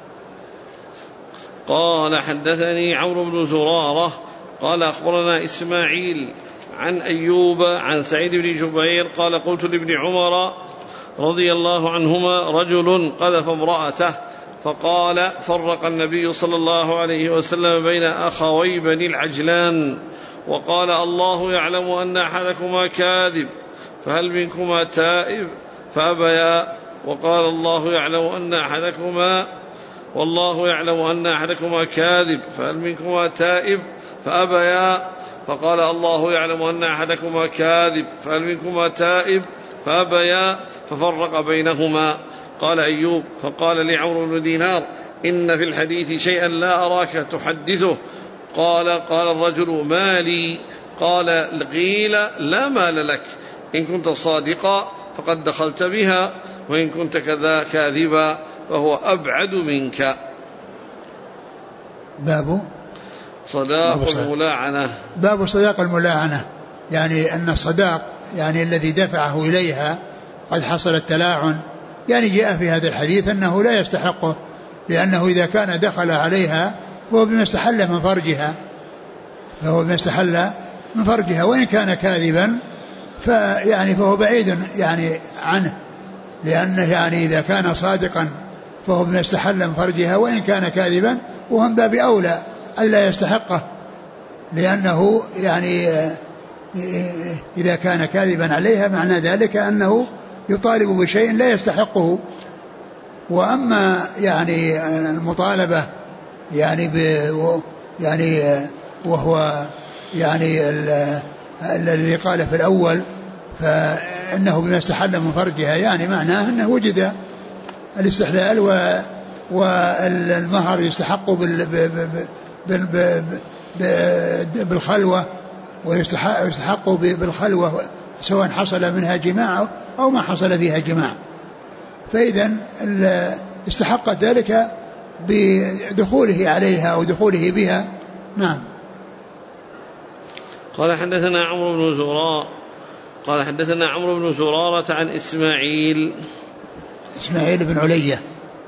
قال: حدثني عمرو بن زرارة قال: أخبرنا إسماعيل عن أيوب عن سعيد بن جبير قال: قلت لابن عمر رضي الله عنهما: رجل قذف امرأته، فقال: فرق النبي صلى الله عليه وسلم بين أخوي بني العجلان، وقال: الله يعلم أن أحدكما كاذب، فهل منكما تائب؟ فأبيا. وقال: الله يعلم أن أحدكما والله يعلم أن أحدكما كاذب، فهل منكما تائب؟ فأبيا. فقال: الله يعلم أن أحدكما كاذب، فهل منكما تائب؟ فأبيا. ففرق بينهما. قال أيوب: فقال لعمرو بن دينار: إن في الحديث شيئا لا أراك تحدثه. قال الرجل: ما لي؟ قال: قيل: لا مال لك، إن كنت صادقا فقد دخلت بها، وإن كنت كاذبا فهو أبعد منك. باب صداق الملاعنة. باب صداق الملاعنة، يعني أن الصداق يعني الذي دفعه إليها قد حصل التلاعن، يعني جاء في هذا الحديث أنه لا يستحقه، لأنه إذا كان دخل عليها فهو بما استحل من فرجها، وإن كان كاذبا فهو بعيد يعني عنه، لأنه يعني إذا كان صادقا فهو بما استحل من فرجها، وإن كان كاذبا وهم باب أولى ألا يستحقه، لأنه يعني إذا كان كاذبا عليها معنى ذلك أنه يطالب بشيء لا يستحقه. وأما يعني المطالبة يعني وهو يعني الذي قال في الأول فإنه بما استحل من فرجها، يعني معناه أنه وجد الاستحلال والمهر يستحق بالخلوة، ويستحق بالخلوة سواء حصل منها جماع أو ما حصل فيها جماع، فإذا استحقت ذلك بدخوله عليها أو دخوله بها. نعم. قال: حدثنا عمرو بن زرارة عن إسماعيل بن علية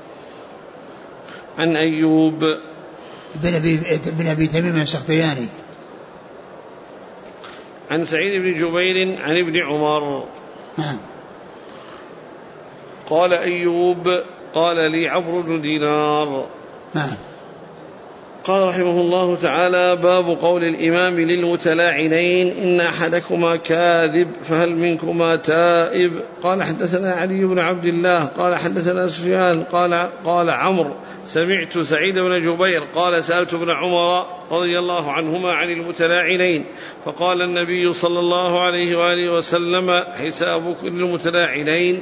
عن أيوب بن أبي تميم السختياني عن سعيد بن جبير عن ابن عمر. قال أيوب: قال لي عمرو بن دينار. قال رحمه الله تعالى: باب قول الإمام للمتلاعنين: إن أحدكما كاذب، فهل منكما تائب؟ قال: حدثنا علي بن عبد الله قال: حدثنا سفيان قال عمرو: سمعت سعيد بن جبير قال: سألت ابن عمر رضي الله عنهما عن المتلاعنين، فقال النبي صلى الله عليه وآله وسلم: حسابكم للمتلاعنين.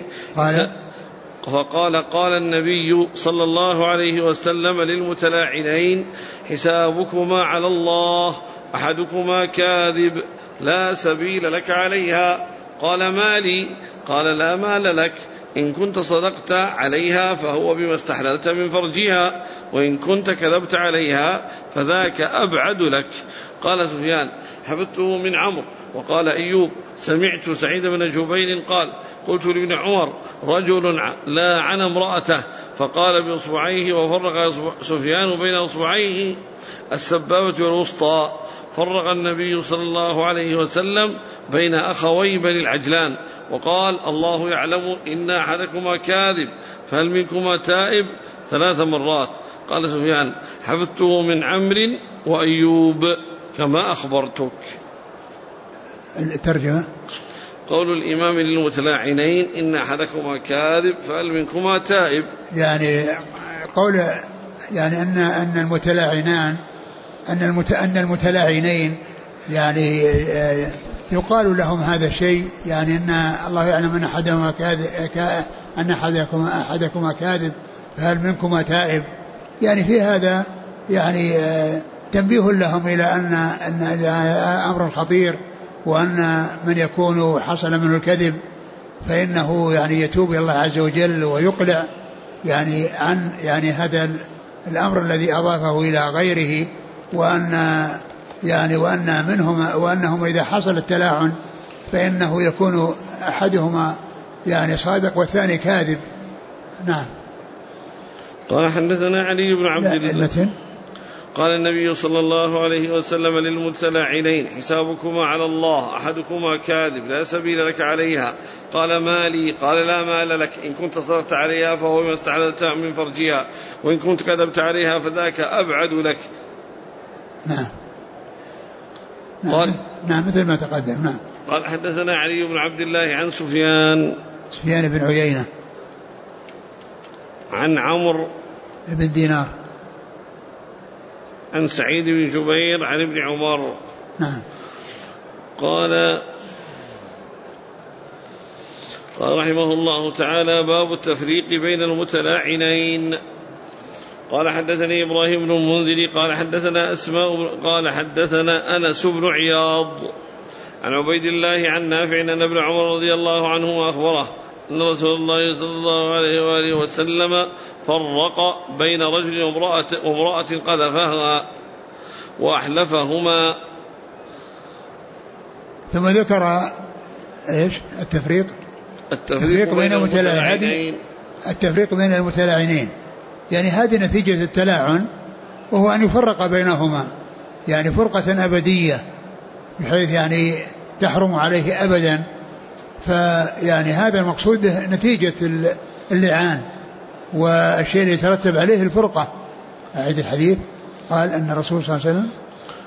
قال النبي صلى الله عليه وسلم للمتلاعنين: حسابكما على الله، أحدكما كاذب، لا سبيل لك عليها. قال: ما لي؟ قال: لا مال لك، إن كنت صدقت عليها فهو بما استحللت من فرجها، وإن كنت كذبت عليها فذاك أبعد لك. قال سفيان: حفظته من عمرو. وقال أيوب: سمعت سعيد بن جبير قال: قلت لابن عمر: رجل لاعن امرأته، فقال بإصبعيه، وفرق سفيان بين إصبعيه السبابة والوسطى. فرق النبي صلى الله عليه وسلم بين أخوي بني العجلان، وقال: الله يعلم إن أحدكما كاذب، فهل منكما تائب؟ 3 مرات. قال سفيان: حفظته من عمرو وأيوب كما أخبرتك. الترجمة: قول الإمام للمتلاعنين: إن أحدكما كاذب، فهل منكما تائب. يعني قول يعني أن المتلاعنان أن المتلاعنين يعني يقال لهم هذا الشيء، يعني أن الله يعلم أن أحدكما كاذب، فهل منكما تائب. يعني في هذا يعني تنبيه لهم إلى أن أمر خطير، وأن من يكون حصل منه الكذب فإنه يعني يتوب إلى الله عز وجل ويقلع يعني عن يعني هذا الأمر الذي أضافه إلى غيره، وأنهم إذا حصل التلاعن فإنه يكون أحدهما يعني صادق والثاني كاذب. نعم. قال حدثنا علي بن عبد الله قال النبي صلى الله عليه وسلم للمتلاعنين حسابكما على الله أحدكما كاذب لا سبيل لك عليها قال ما لي قال لا مال لك إن كنت صدقت عليها فهو ما استعللت من فرجها وإن كنت كذبت عليها فذاك أبعد لك. نعم. قال نعم مثل ما تقدم. نعم. قال حدثنا علي بن عبد الله عن سفيان بن عيينة عن عمرو بن دينار عن سعيد بن جبير عن ابن عمر. نعم. قال رحمه الله تعالى باب التفريق بين المتلاعنين. قال حدثني إبراهيم بن المنذر قال حدثنا أسماء قال حدثنا أنس بن عياض عن عبيد الله عن نافع أن ابن عمر رضي الله عنه أخبره أن رسول الله صلى الله عليه وآله وسلم فرق بين رجل وامرأة قذفها وأحلفهما. ثم ذكر إيش التفريق بين المتلاعنين. التفريق بين المتلاعنين يعني هذه نتيجة التلاعن وهو أن يفرق بينهما يعني فرقة أبدية بحيث يعني تحرم عليه أبدا. فيعني هذا المقصود به نتيجة اللعان والشيء اللي يترتب عليه الفرقة. أعيد الحديث. قال أن الرسول صلى الله عليه وسلم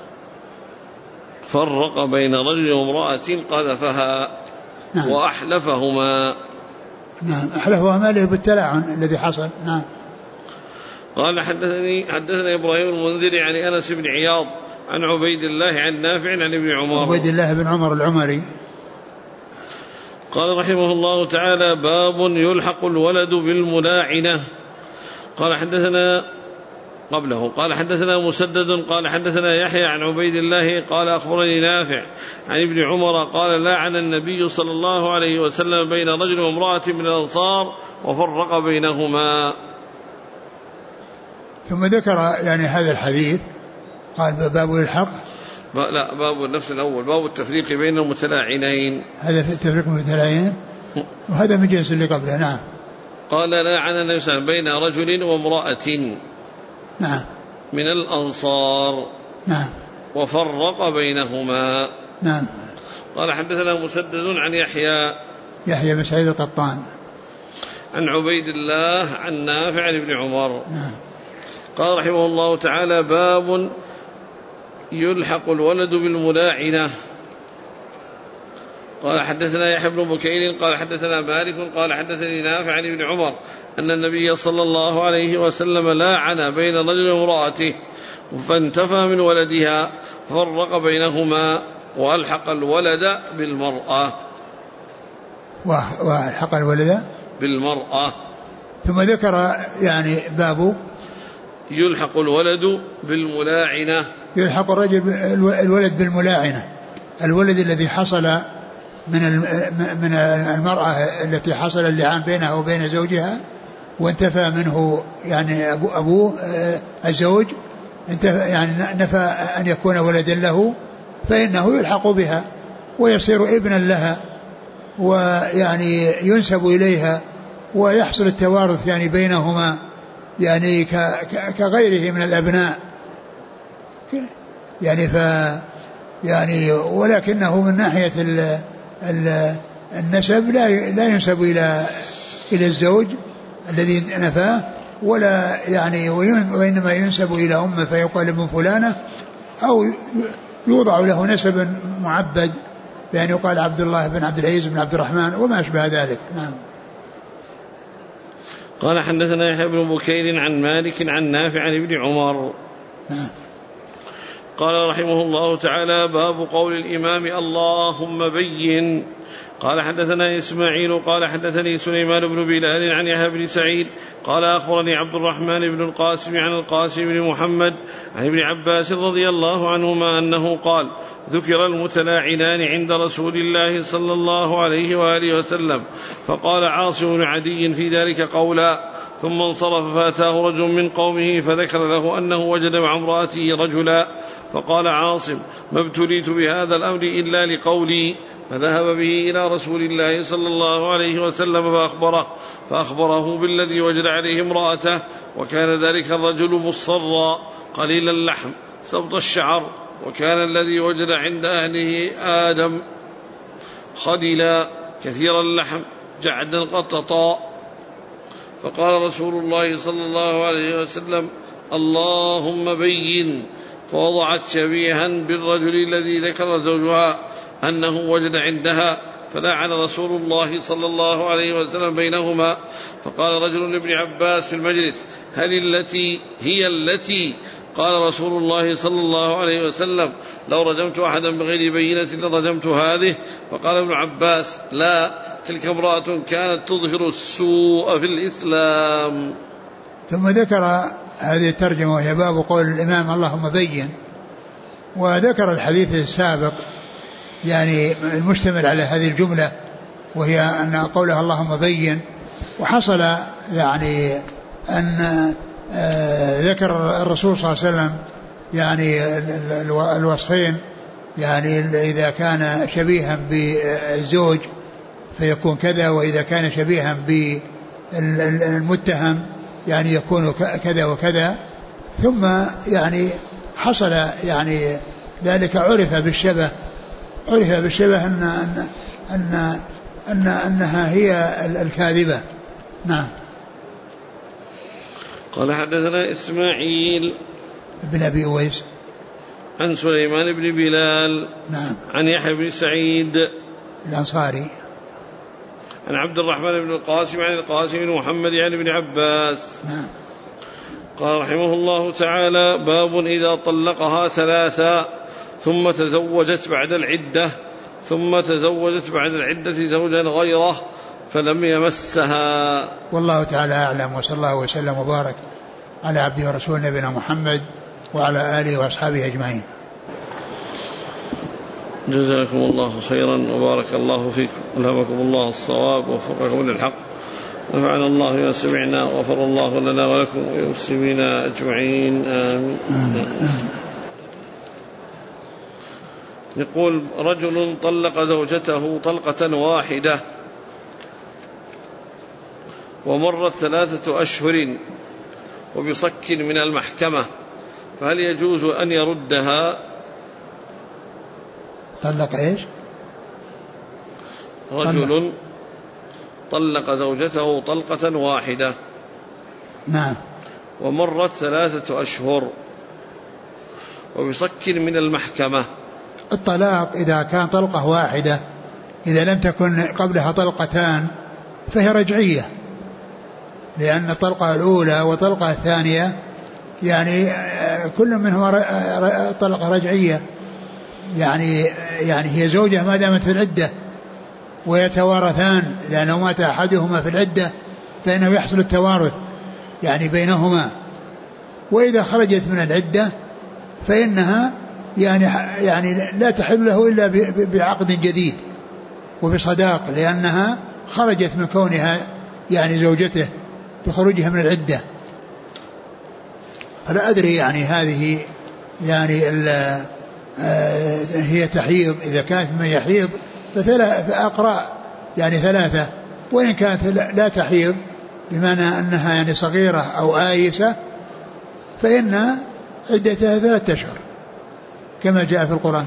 فرق بين رجل وامرأة قذفها. نعم. وأحلفهما. نعم. أحلفهما له بالتلاعن الذي حصل. نعم. قال حدثنا إبراهيم المنذر عن أنس بن عياض عن عبيد الله عن نافع عن ابن عمر. عبيد الله بن عمر العمري. قال رحمه الله تعالى باب يلحق الولد بالملاعنة. قال حدثنا مسدد قال حدثنا يحيى عن عبيد الله قال أخبرني نافع عن ابن عمر قال لعن النبي صلى الله عليه وسلم بين رجل وامرأة من الأنصار وفرق بينهما. ثم ذكر يعني هذا الحديث قال باب الحق باب نفس الأول باب التفريق بين المتلاعنين. هذا التفريق بين المتلاعنين وهذا من جنس اللي قبله. نعم. قال لعن النبي صلى الله عليه وسلم بين رجل وامرأة. نعم. من الأنصار. نعم. وفرق بينهما. نعم. قال حدثنا مسدد عن يحيى بن سعيد القطان عن عبيد الله عن نافع عن ابن عمر. نعم. قال رحمه الله تعالى باب يلحق الولد بالملاعنة. قال حدثنا يحيى بن بكير قال حدثنا مالك قال حدثني نافع عن ابن عمر أن النبي صلى الله عليه وسلم لاعن بين رجل وامرأته فانتفى من ولدها فرق بينهما وألحق الولد بالمرأة. وألحق الولد بالمرأة. ثم ذكر يعني باب يلحق الولد بالملاعنة. يلحق الولد بالملاعنة. الولد الذي حصل من المرأة التي حصل اللعان بينها وبين زوجها وانتفى منه يعني أبوه الزوج يعني نفى أن يكون ولدا له فإنه يلحق بها ويصير ابنا لها ويعني ينسب إليها ويحصل التوارث يعني بينهما يعني كغيره من الأبناء يعني يعني ولكنه من ناحية النسب لا ينسب إلى الزوج الذي نفاه ولا يعني وإنما ينسب إلى أمه فيقال ابن فلانة أو يوضع له نسب معبد بأن يقال عبد الله بن عبد العزيز بن عبد الرحمن وما أشبه ذلك. نعم. قال حدثنا يحيى بن بكير عن مالك عن نافع عن ابن عمر. نعم. قال رحمه الله تعالى باب قول الإمام اللهم بين. قال حدثنا إسماعيل قال حدثني سليمان بن بلال عن يحيى بن سعيد قال أخبرني عبد الرحمن بن القاسم عن القاسم بن محمد عن ابن عباس رضي الله عنهما أنه قال ذكر المتلاعنان عند رسول الله صلى الله عليه وآله وسلم فقال عاصم بن عدي في ذلك قولا ثم انصرف فأتاه رجل من قومه فذكر له أنه وجد مع امرأته رجلا فقال عاصم: ما ابتليت بهذا الأمر إلا لقولي. فذهب به إلى رسول الله صلى الله عليه وسلم فأخبره بالذي وجد عليه امرأته، وكان ذلك الرجل مصرا قليل اللحم سبط الشعر، وكان الذي وجد عند أهله آدم خدلا كثير اللحم جعدا قططا. فقال رسول الله صلى الله عليه وسلم: اللهم بين. فوضعت شبيها بالرجل الذي ذكر زوجها أنه وجد عندها، فلعن رسول الله صلى الله عليه وسلم بينهما. فقال رجل لابن عباس في المجلس: هل هي التي قال رسول الله صلى الله عليه وسلم: لو رجمت أحدا بغير بينة لرجمت هذه؟ فقال ابن عباس: لا، تلك امرأة كانت تظهر السوء في الإسلام. ثم ذكر هذه الترجمة وهي باب قول الإمام اللهم بين، وذكر الحديث السابق يعني المشتمل على هذه الجملة، وهي أن قولها اللهم بين. وحصل يعني أن ذكر الرسول صلى الله عليه وسلم يعني الوصفين، يعني إذا كان شبيها بالزوج فيكون كذا، وإذا كان شبيها بالمتهم يعني يكون كذا وكذا. ثم يعني حصل يعني ذلك عرف بالشبه أنها هي الكاذبة. نعم. قال حدثنا إسماعيل بن أبي أويس عن سليمان بن بلال. نعم. عن يحيى بن سعيد الأنصاري عن عبد الرحمن بن القاسم عن القاسم بن محمد عن ابن عباس. نعم. قال رحمه الله تعالى: باب إذا طلقها ثلاثا ثم تزوجت بعد العدة زوجا غيره فلم يمسها. والله تعالى أعلم، وصلى الله وسلم وبارك على عبده ورسوله نبينا محمد وعلى آله وأصحابه أجمعين. جزاكم الله خيرا وبارك الله فيكم، ألهمكم الله الصواب ووفقكم للحق، نفعنا الله بما سمعنا وغفر الله لنا ولكم وللمسلمين أجمعين، آمين. يقول: رجل طلق زوجته طلقة واحدة ومرت 3 أشهر وبصك من المحكمة، فهل يجوز أن يردها؟ طلق إيش؟ رجل طلق زوجته طلقة واحدة. نعم. ومرت 3 أشهر وبصك من المحكمة. الطلاق إذا كان طلقة واحدة، إذا لم تكن قبلها طلقتان فهي رجعية، لأن الطلقة الأولى والطلقة الثانية يعني كل منهما طلقة رجعية، يعني هي زوجة ما دامت في العدة، ويتوارثان، لأنه مات أحدهما في العدة فإنه يحصل التوارث يعني بينهما. وإذا خرجت من العدة فإنها يعني لا تحل له إلا بعقد جديد وبصداق، لأنها خرجت من كونها يعني زوجته بخروجها من العدة. فلا أدري يعني هذه يعني هي تحيض، إذا كانت من يحيض فأقرأ يعني 3، وإن كانت لا تحيض بمعنى أنها يعني صغيرة أو آيسة فإن عدتها 3 أشهر كما جاء في القرآن.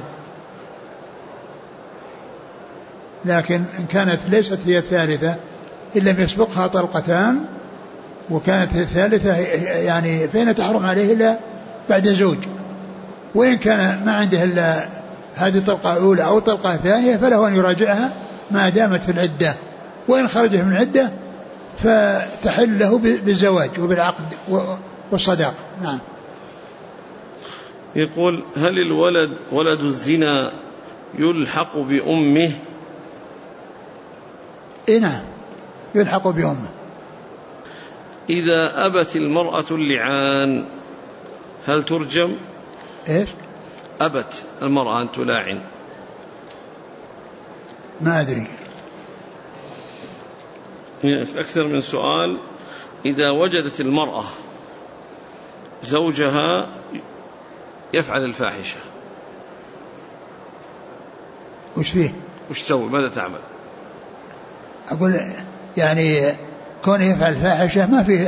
لكن إن كانت ليست هي الثالثة إن لم يسبقها طلقتان وكانت الثالثة يعني فإن تحرم عليه إلا بعد زوج، وإن كان ما عنده إلا هذه الطلقة الأولى أو الطلقة الثانية فله أن يراجعها ما دامت في العدة، وإن خرجت من العدة فتحل له بالزواج وبالعقد والصداق. نعم. يقول: هل الولد ولد الزنا يلحق بأمه؟ نعم، يلحق بأمه. إذا أبت المرأة اللعان هل ترجم؟ إيش؟ أبت المرأة أن تلاعن. ما أدري، أكثر من سؤال. إذا وجدت المرأة زوجها يفعل الفاحشة وش فيه؟ وش تسوي؟ ماذا تعمل؟ أقول يعني كونه يفعل الفاحشة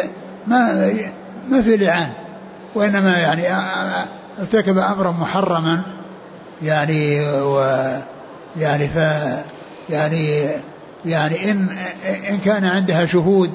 ما في لعان، وإنما يعني ارتكب أمرا محرما يعني يعني يعني إن كان عندها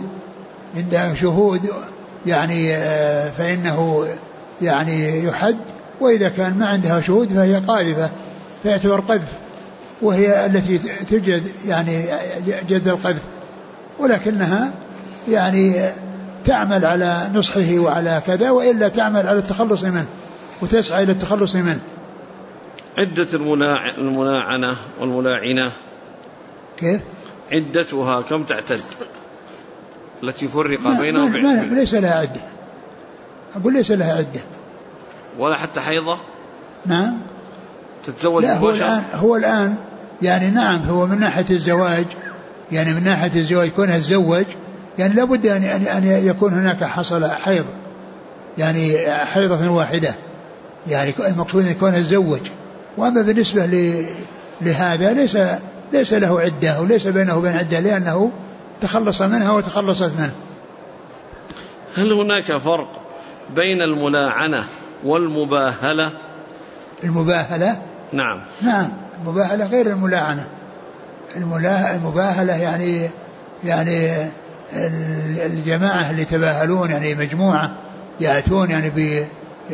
شهود يعني فإنه يعني يحد، وإذا كان ما عندها شهود فهي قاذفة فيعتبر قذف، وهي التي تجد يعني جد القذف، ولكنها يعني تعمل على نصحه وعلى كذا، وإلا تعمل على التخلص منه وتسعى إلى التخلص منه. عدة الملاعنة والملاعنة كيف؟ عدتها كم تعتد التي فرق بينهم؟ ليس لها عدة، أقول ليس لها عدة ولا حتى حيضة. نعم تتزوج لا هو الآن يعني نعم، هو من ناحية الزواج يعني من ناحية الزواج كونها تزوج يعني لابد أن يكون هناك حصل حيض يعني حيضة واحدة، يعني المقصود أن يكون تزوج. وأما بالنسبة لهذا ليس له عدة وليس بينه وبين عدة، لأنه تخلص منها وتخلصت منه. هل هناك فرق بين الملاعنة والمباهلة؟ المباهلة نعم المباهلة غير الملاعنة. المباهلة يعني الجماعة اللي تباهلون يعني مجموعة يأتون يعني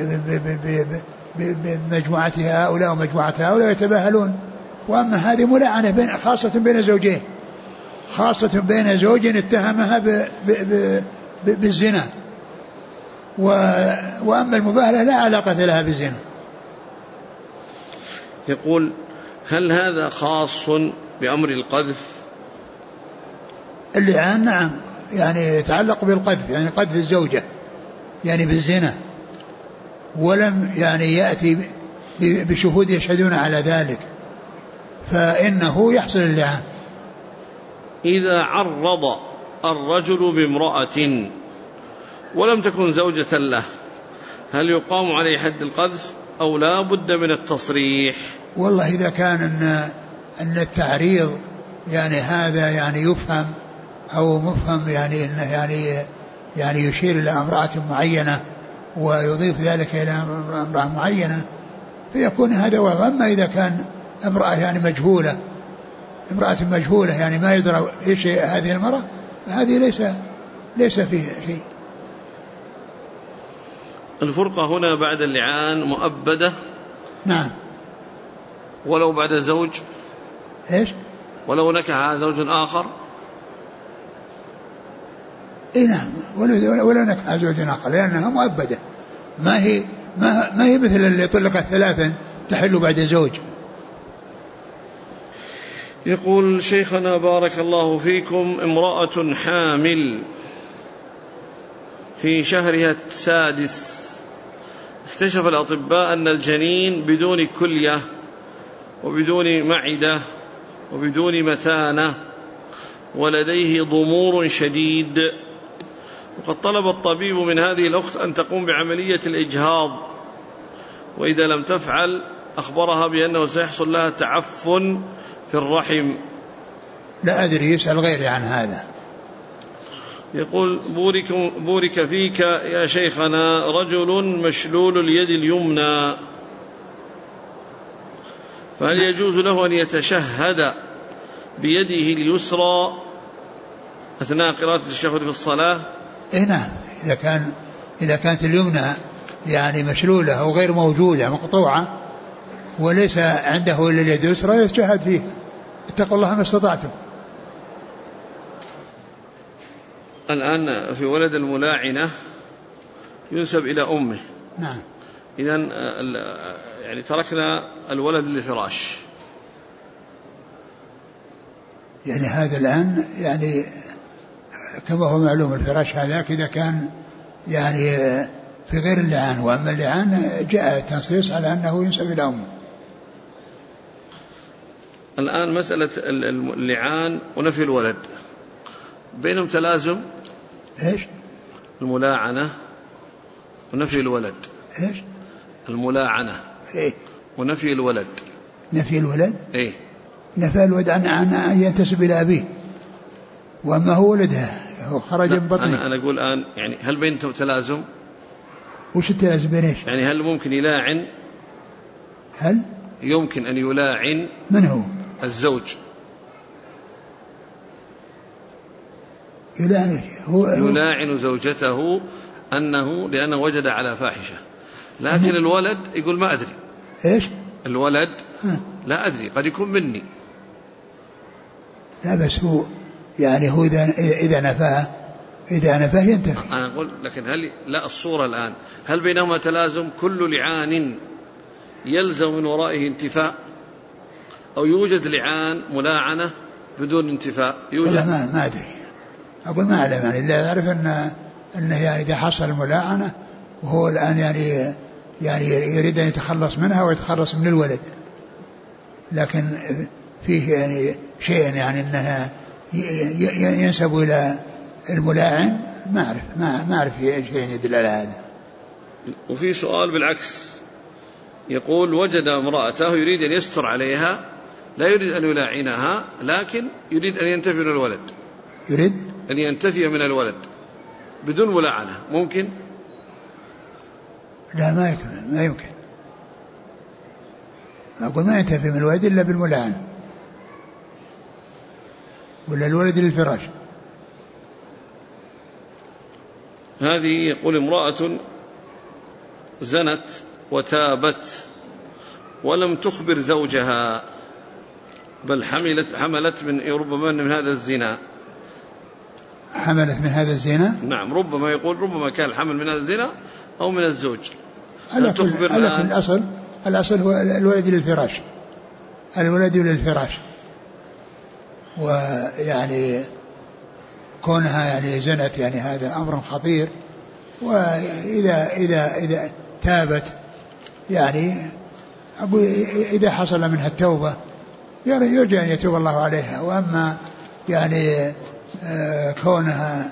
بمجموعة هؤلاء ومجموعة هؤلاء يتباهلون. وأما هذه ملاعنة خاصة بين زوجين، خاصة بين زوج اتهمها بالزنا، وأما المباهلة لا علاقة لها بالزنا. يقول هل هذا خاص بأمر القذف؟ اللعان نعم يعني يتعلق بالقذف، يعني قذف الزوجة يعني بالزنا، ولم يعني يأتي بشهود يشهدون على ذلك، فإنه يحصل اللعان. إذا عرض الرجل بامرأة ولم تكن زوجة له هل يقام عليه حد القذف أو لا بد من التصريح؟ والله إذا كان أن التعريض يعني هذا يعني يفهم أو مفهم يعني إنه يعني يشير إلى امرأة معينة ويضيف ذلك إلى امرأة معينة فيكون هذا واضح. أما إذا كان امرأة يعني امرأة مجهولة يعني ما يدرى إيش هذه المرأة، هذه ليس فيها شيء. الفرقة هنا بعد اللعان مؤبدة؟ نعم. ولو بعد زوج؟ إيش؟ ولو نكح زوج آخر؟ إيه نعم، ولو نكح زوج آخر لأنها مؤبدة، ما هي مثل اللي طلقت ثلاثا تحل بعد زوج. يقول شيخنا بارك الله فيكم امرأة حامل في شهرها السادس اكتشف الأطباء أن الجنين بدون كلية وبدون معدة وبدون مثانة ولديه ضمور شديد، وقد طلب الطبيب من هذه الأخت أن تقوم بعملية الإجهاض، وإذا لم تفعل أخبرها بأنه سيحصل لها تعفن في الرحم. لا أدري، يسأل غيري عن هذا. يقول بورك فيك يا شيخنا، رجل مشلول اليد اليمنى فهل يجوز له أن يتشهد بيده اليسرى أثناء قراءة التشهد في الصلاة؟ إيه نعم، إذا كانت اليمنى يعني مشلولة أو غير موجودة مقطوعة وليس عنده إلا اليد اليسرى يتشهد فيها. اتقوا الله ما استطعتم. الآن في ولد الملاعنة ينسب إلى أمه. نعم. إذن يعني تركنا الولد للفراش، يعني هذا الآن يعني كما هو معلوم الفراش هذاك إذا كان يعني في غير اللعان، وأما اللعان جاء تنصيص على أنه ينسب إلى أمه. الآن مسألة اللعان ونفي الولد بينهم تلازم؟ إيش؟ الملاعنة ونفي الولد. إيش؟ الملاعنة إيه؟ ونفي الولد. نفي الولد إيه؟ نفى الولد عن أن ينتسب إلى أبيه، وأما هو ولدها هو خرج من بطنه. أنا أقول الآن يعني هل بينهم تلازم؟ وش التلازم بين إيش؟ يعني هل ممكن يلاعن؟ هل يمكن أن يلاعن؟ من هو؟ الزوج يلاعن زوجته لأنه وجد على فاحشة، لكن الولد يقول ما أدري. إيش؟ الولد لا أدري، قد يكون مني. لا بس هو يعني هو إذا نفاه ينتفي. أنا أقول لكن هل لا الصورة الآن هل بينهما تلازم؟ كل لعان يلزم من ورائه انتفاء، أو يوجد لعان ملاعنة بدون انتفاء؟ يوجد. ما أدري، أقول ما أعلم، يعني لا أعرف أنه يعني إذا حصل الملاعنة وهو الآن يعني يريد أن يتخلص منها ويتخلص من الولد، لكن فيه يعني شيء يعني أنها ينسب إلى الملاعن، ما أعرف شيء يدل على هذا. وفي سؤال بالعكس، يقول وجد امرأته يريد أن يستر عليها، لا يريد أن يلاعنها، لكن يريد أن ينتفي من الولد. يريد أن ينتفي من الولد بدون ملاعنة، ممكن؟ لا ما يمكن. أقول ما ينتفي من الولد إلا بالملاعنة، ولا الولد للفراش. هذه يقول امرأة زنت وتابت ولم تخبر زوجها، بل حملت من ربما من هذا الزنا. حملت من هذا الزنا؟ نعم، ربما كان الحمل من هذا الزنا أو من الزوج. على الأصل هو الولد للفراش، الولد للفراش. ويعني كونها يعني زنت يعني هذا أمر خطير، وإذا تابت يعني أقول إذا حصل منها التوبة يرجى أن يتوب الله عليها. وأما يعني كونها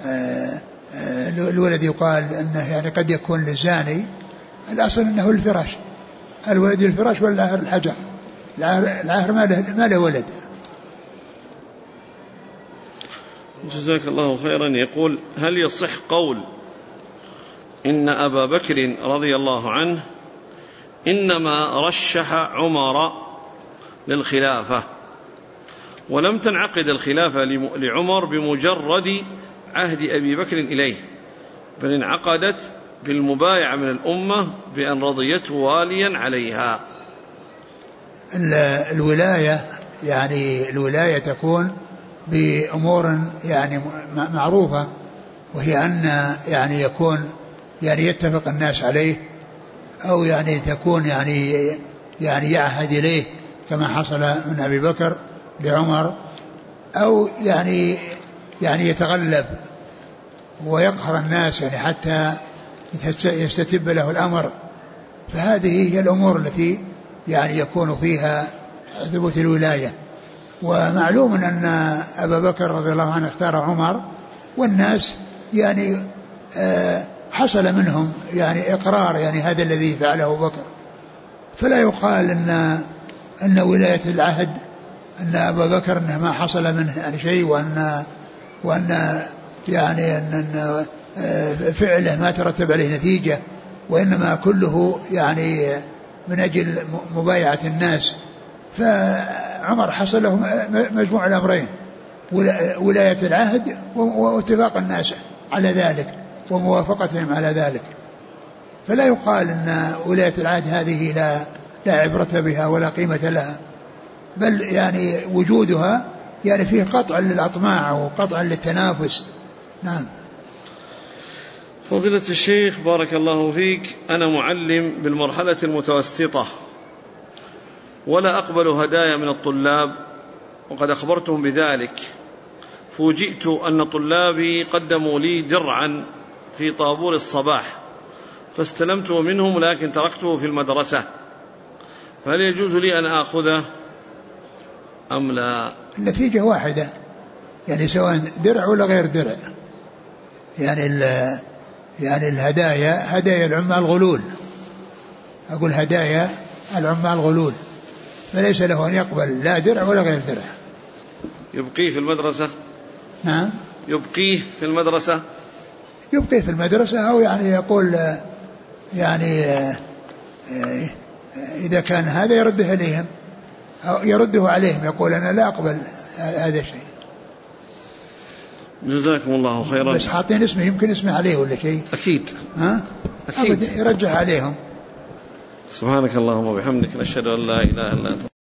الولد يقال أنه يعني قد يكون للزاني، الأصل أنه الفراش، الولد الفراش والعاهر الحجر، العاهر ما له ولد. جزاك الله خيرا. يقول هل يصح قول إن أبا بكر رضي الله عنه إنما رشح عمر للخلافة، ولم تنعقد الخلافة لعمر بمجرد عهد أبي بكر إليه، بل انعقدت بالمبايعة من الأمة بأن رضيته واليا عليها؟ الولاية تكون بأمور يعني معروفة، وهي أن يعني يكون يعني يتفق الناس عليه، أو يعني تكون يعني يعهد إليه كما حصل من أبي بكر لعمر، أو يعني يتغلب ويقهر الناس يعني حتى يستتب له الأمر. فهذه هي الأمور التي يعني يكون فيها ثبوت الولاية. ومعلوم أن أبا بكر رضي الله عنه اختار عمر، والناس يعني حصل منهم يعني إقرار يعني هذا الذي فعله أبو بكر، فلا يقال أن ولاية العهد أن أبا بكر أنه ما حصل منه يعني شيء، وأن يعني أن فعله ما ترتب عليه نتيجة، وإنما كله يعني من أجل مبايعة الناس. فعمر حصل له مجموع الأمرين، ولاية العهد واتفاق الناس على ذلك وموافقتهم على ذلك. فلا يقال أن ولاية العهد هذه لا عبرة بها ولا قيمة لها، بل يعني وجودها يعني فيه قطع للأطماع وقطع للتنافس. نعم. فضيلة الشيخ بارك الله فيك، أنا معلم بالمرحلة المتوسطة ولا أقبل هدايا من الطلاب، وقد أخبرتهم بذلك، فوجئت أن طلابي قدموا لي درعا في طابور الصباح فاستلمته منهم، لكن تركته في المدرسة، فهل يجوز لي أن آخذه أم لا؟ النتيجة واحدة، يعني سواء درع ولا غير درع، يعني الهدايا هدايا العمال غلول، أقول هدايا العمال غلول، فليس له أن يقبل لا درع ولا غير درع. يبقيه في المدرسة؟ نعم، يبقيه في المدرسة، يبقيه في المدرسة، أو يعني يقول يعني إذا كان هذا يرده إليهم أو يرده عليهم، يقول أنا لا أقبل هذا الشيء. جزاكم الله خيرا. بس حاطين اسمه، يمكن اسمه عليه ولا شيء. أكيد. أكيد يرجع عليهم. سبحانك اللهم وبحمدك، نشهد أن لا إله إلا أنت.